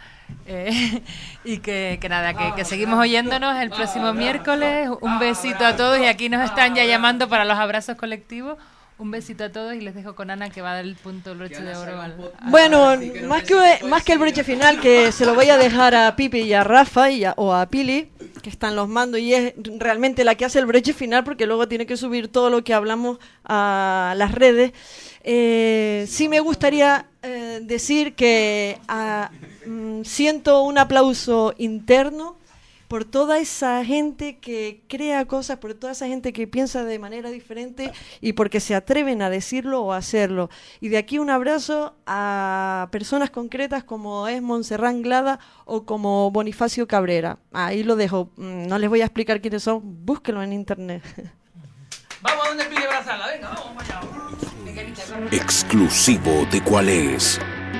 y que seguimos oyéndonos el próximo miércoles. Un besito a todos y aquí nos están ya llamando para los abrazos colectivos. Un besito a todos y les dejo con Ana que va a dar el punto del broche de oro. Bueno, más que el broche final, que se lo voy a dejar a Pipi y a Rafa o a Pili, que están los mandos y es realmente la que hace el broche final porque luego tiene que subir todo lo que hablamos a las redes. Sí me gustaría decir que siento un aplauso interno por toda esa gente que crea cosas, por toda esa gente que piensa de manera diferente y porque se atreven a decirlo o a hacerlo. Y de aquí un abrazo a personas concretas como es Montserrat Anglada o como Bonifacio Cabrera. Ahí lo dejo. No les voy a explicar quiénes son, búsquenlo en internet. Vamos a donde Pili Brazala, venga, vamos allá. Exclusivo de ¿Cuál es?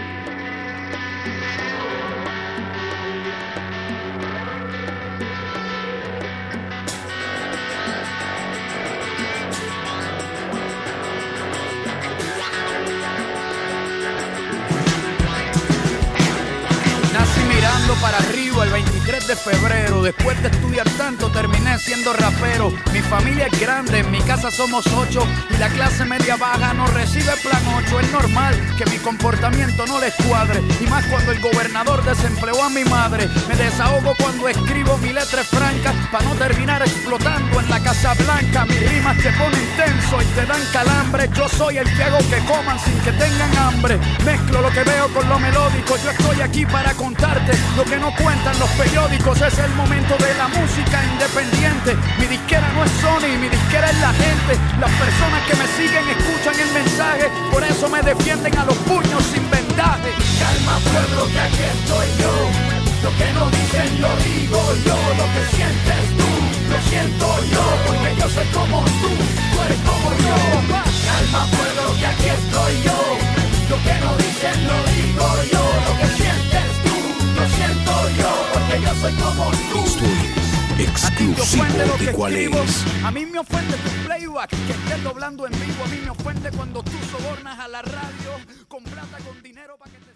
Para arriba el 23 de febrero. Después de estudiar tanto terminé siendo rapero. Mi familia es grande, en mi casa somos 8 y la clase media baja no recibe plan 8. Es normal que mi comportamiento no les cuadre, y más cuando el gobernador desempleó a mi madre. Me desahogo cuando escribo mi letra franca para no terminar explotando en la Casa Blanca. Mis rimas te ponen tenso y te dan calambre. Yo soy el que hago que coman sin que tengan hambre. Mezclo lo que veo con lo melódico. Yo estoy aquí para contarte lo que no cuentan los periódicos. Es el momento de la música independiente. Mi disquera no es Sony, mi disquera es la gente. Las personas que me siguen escuchan el mensaje, por eso me defienden a los puños sin vendaje. Calma pueblo, que aquí estoy yo. Lo que no dicen lo digo yo. Lo que sientes tú, lo siento yo. Porque yo soy como tú eres como yo. Calma pueblo, que aquí estoy yo. Lo que no dicen lo digo yo. Lo que sientes tú, lo siento yo, porque yo soy como tú. Esto es exclusivo de ¿Cuál es? A mí me ofende tu playback, que estés doblando en vivo. A mí me ofende cuando tú sobornas a la radio con plata, con dinero para que te...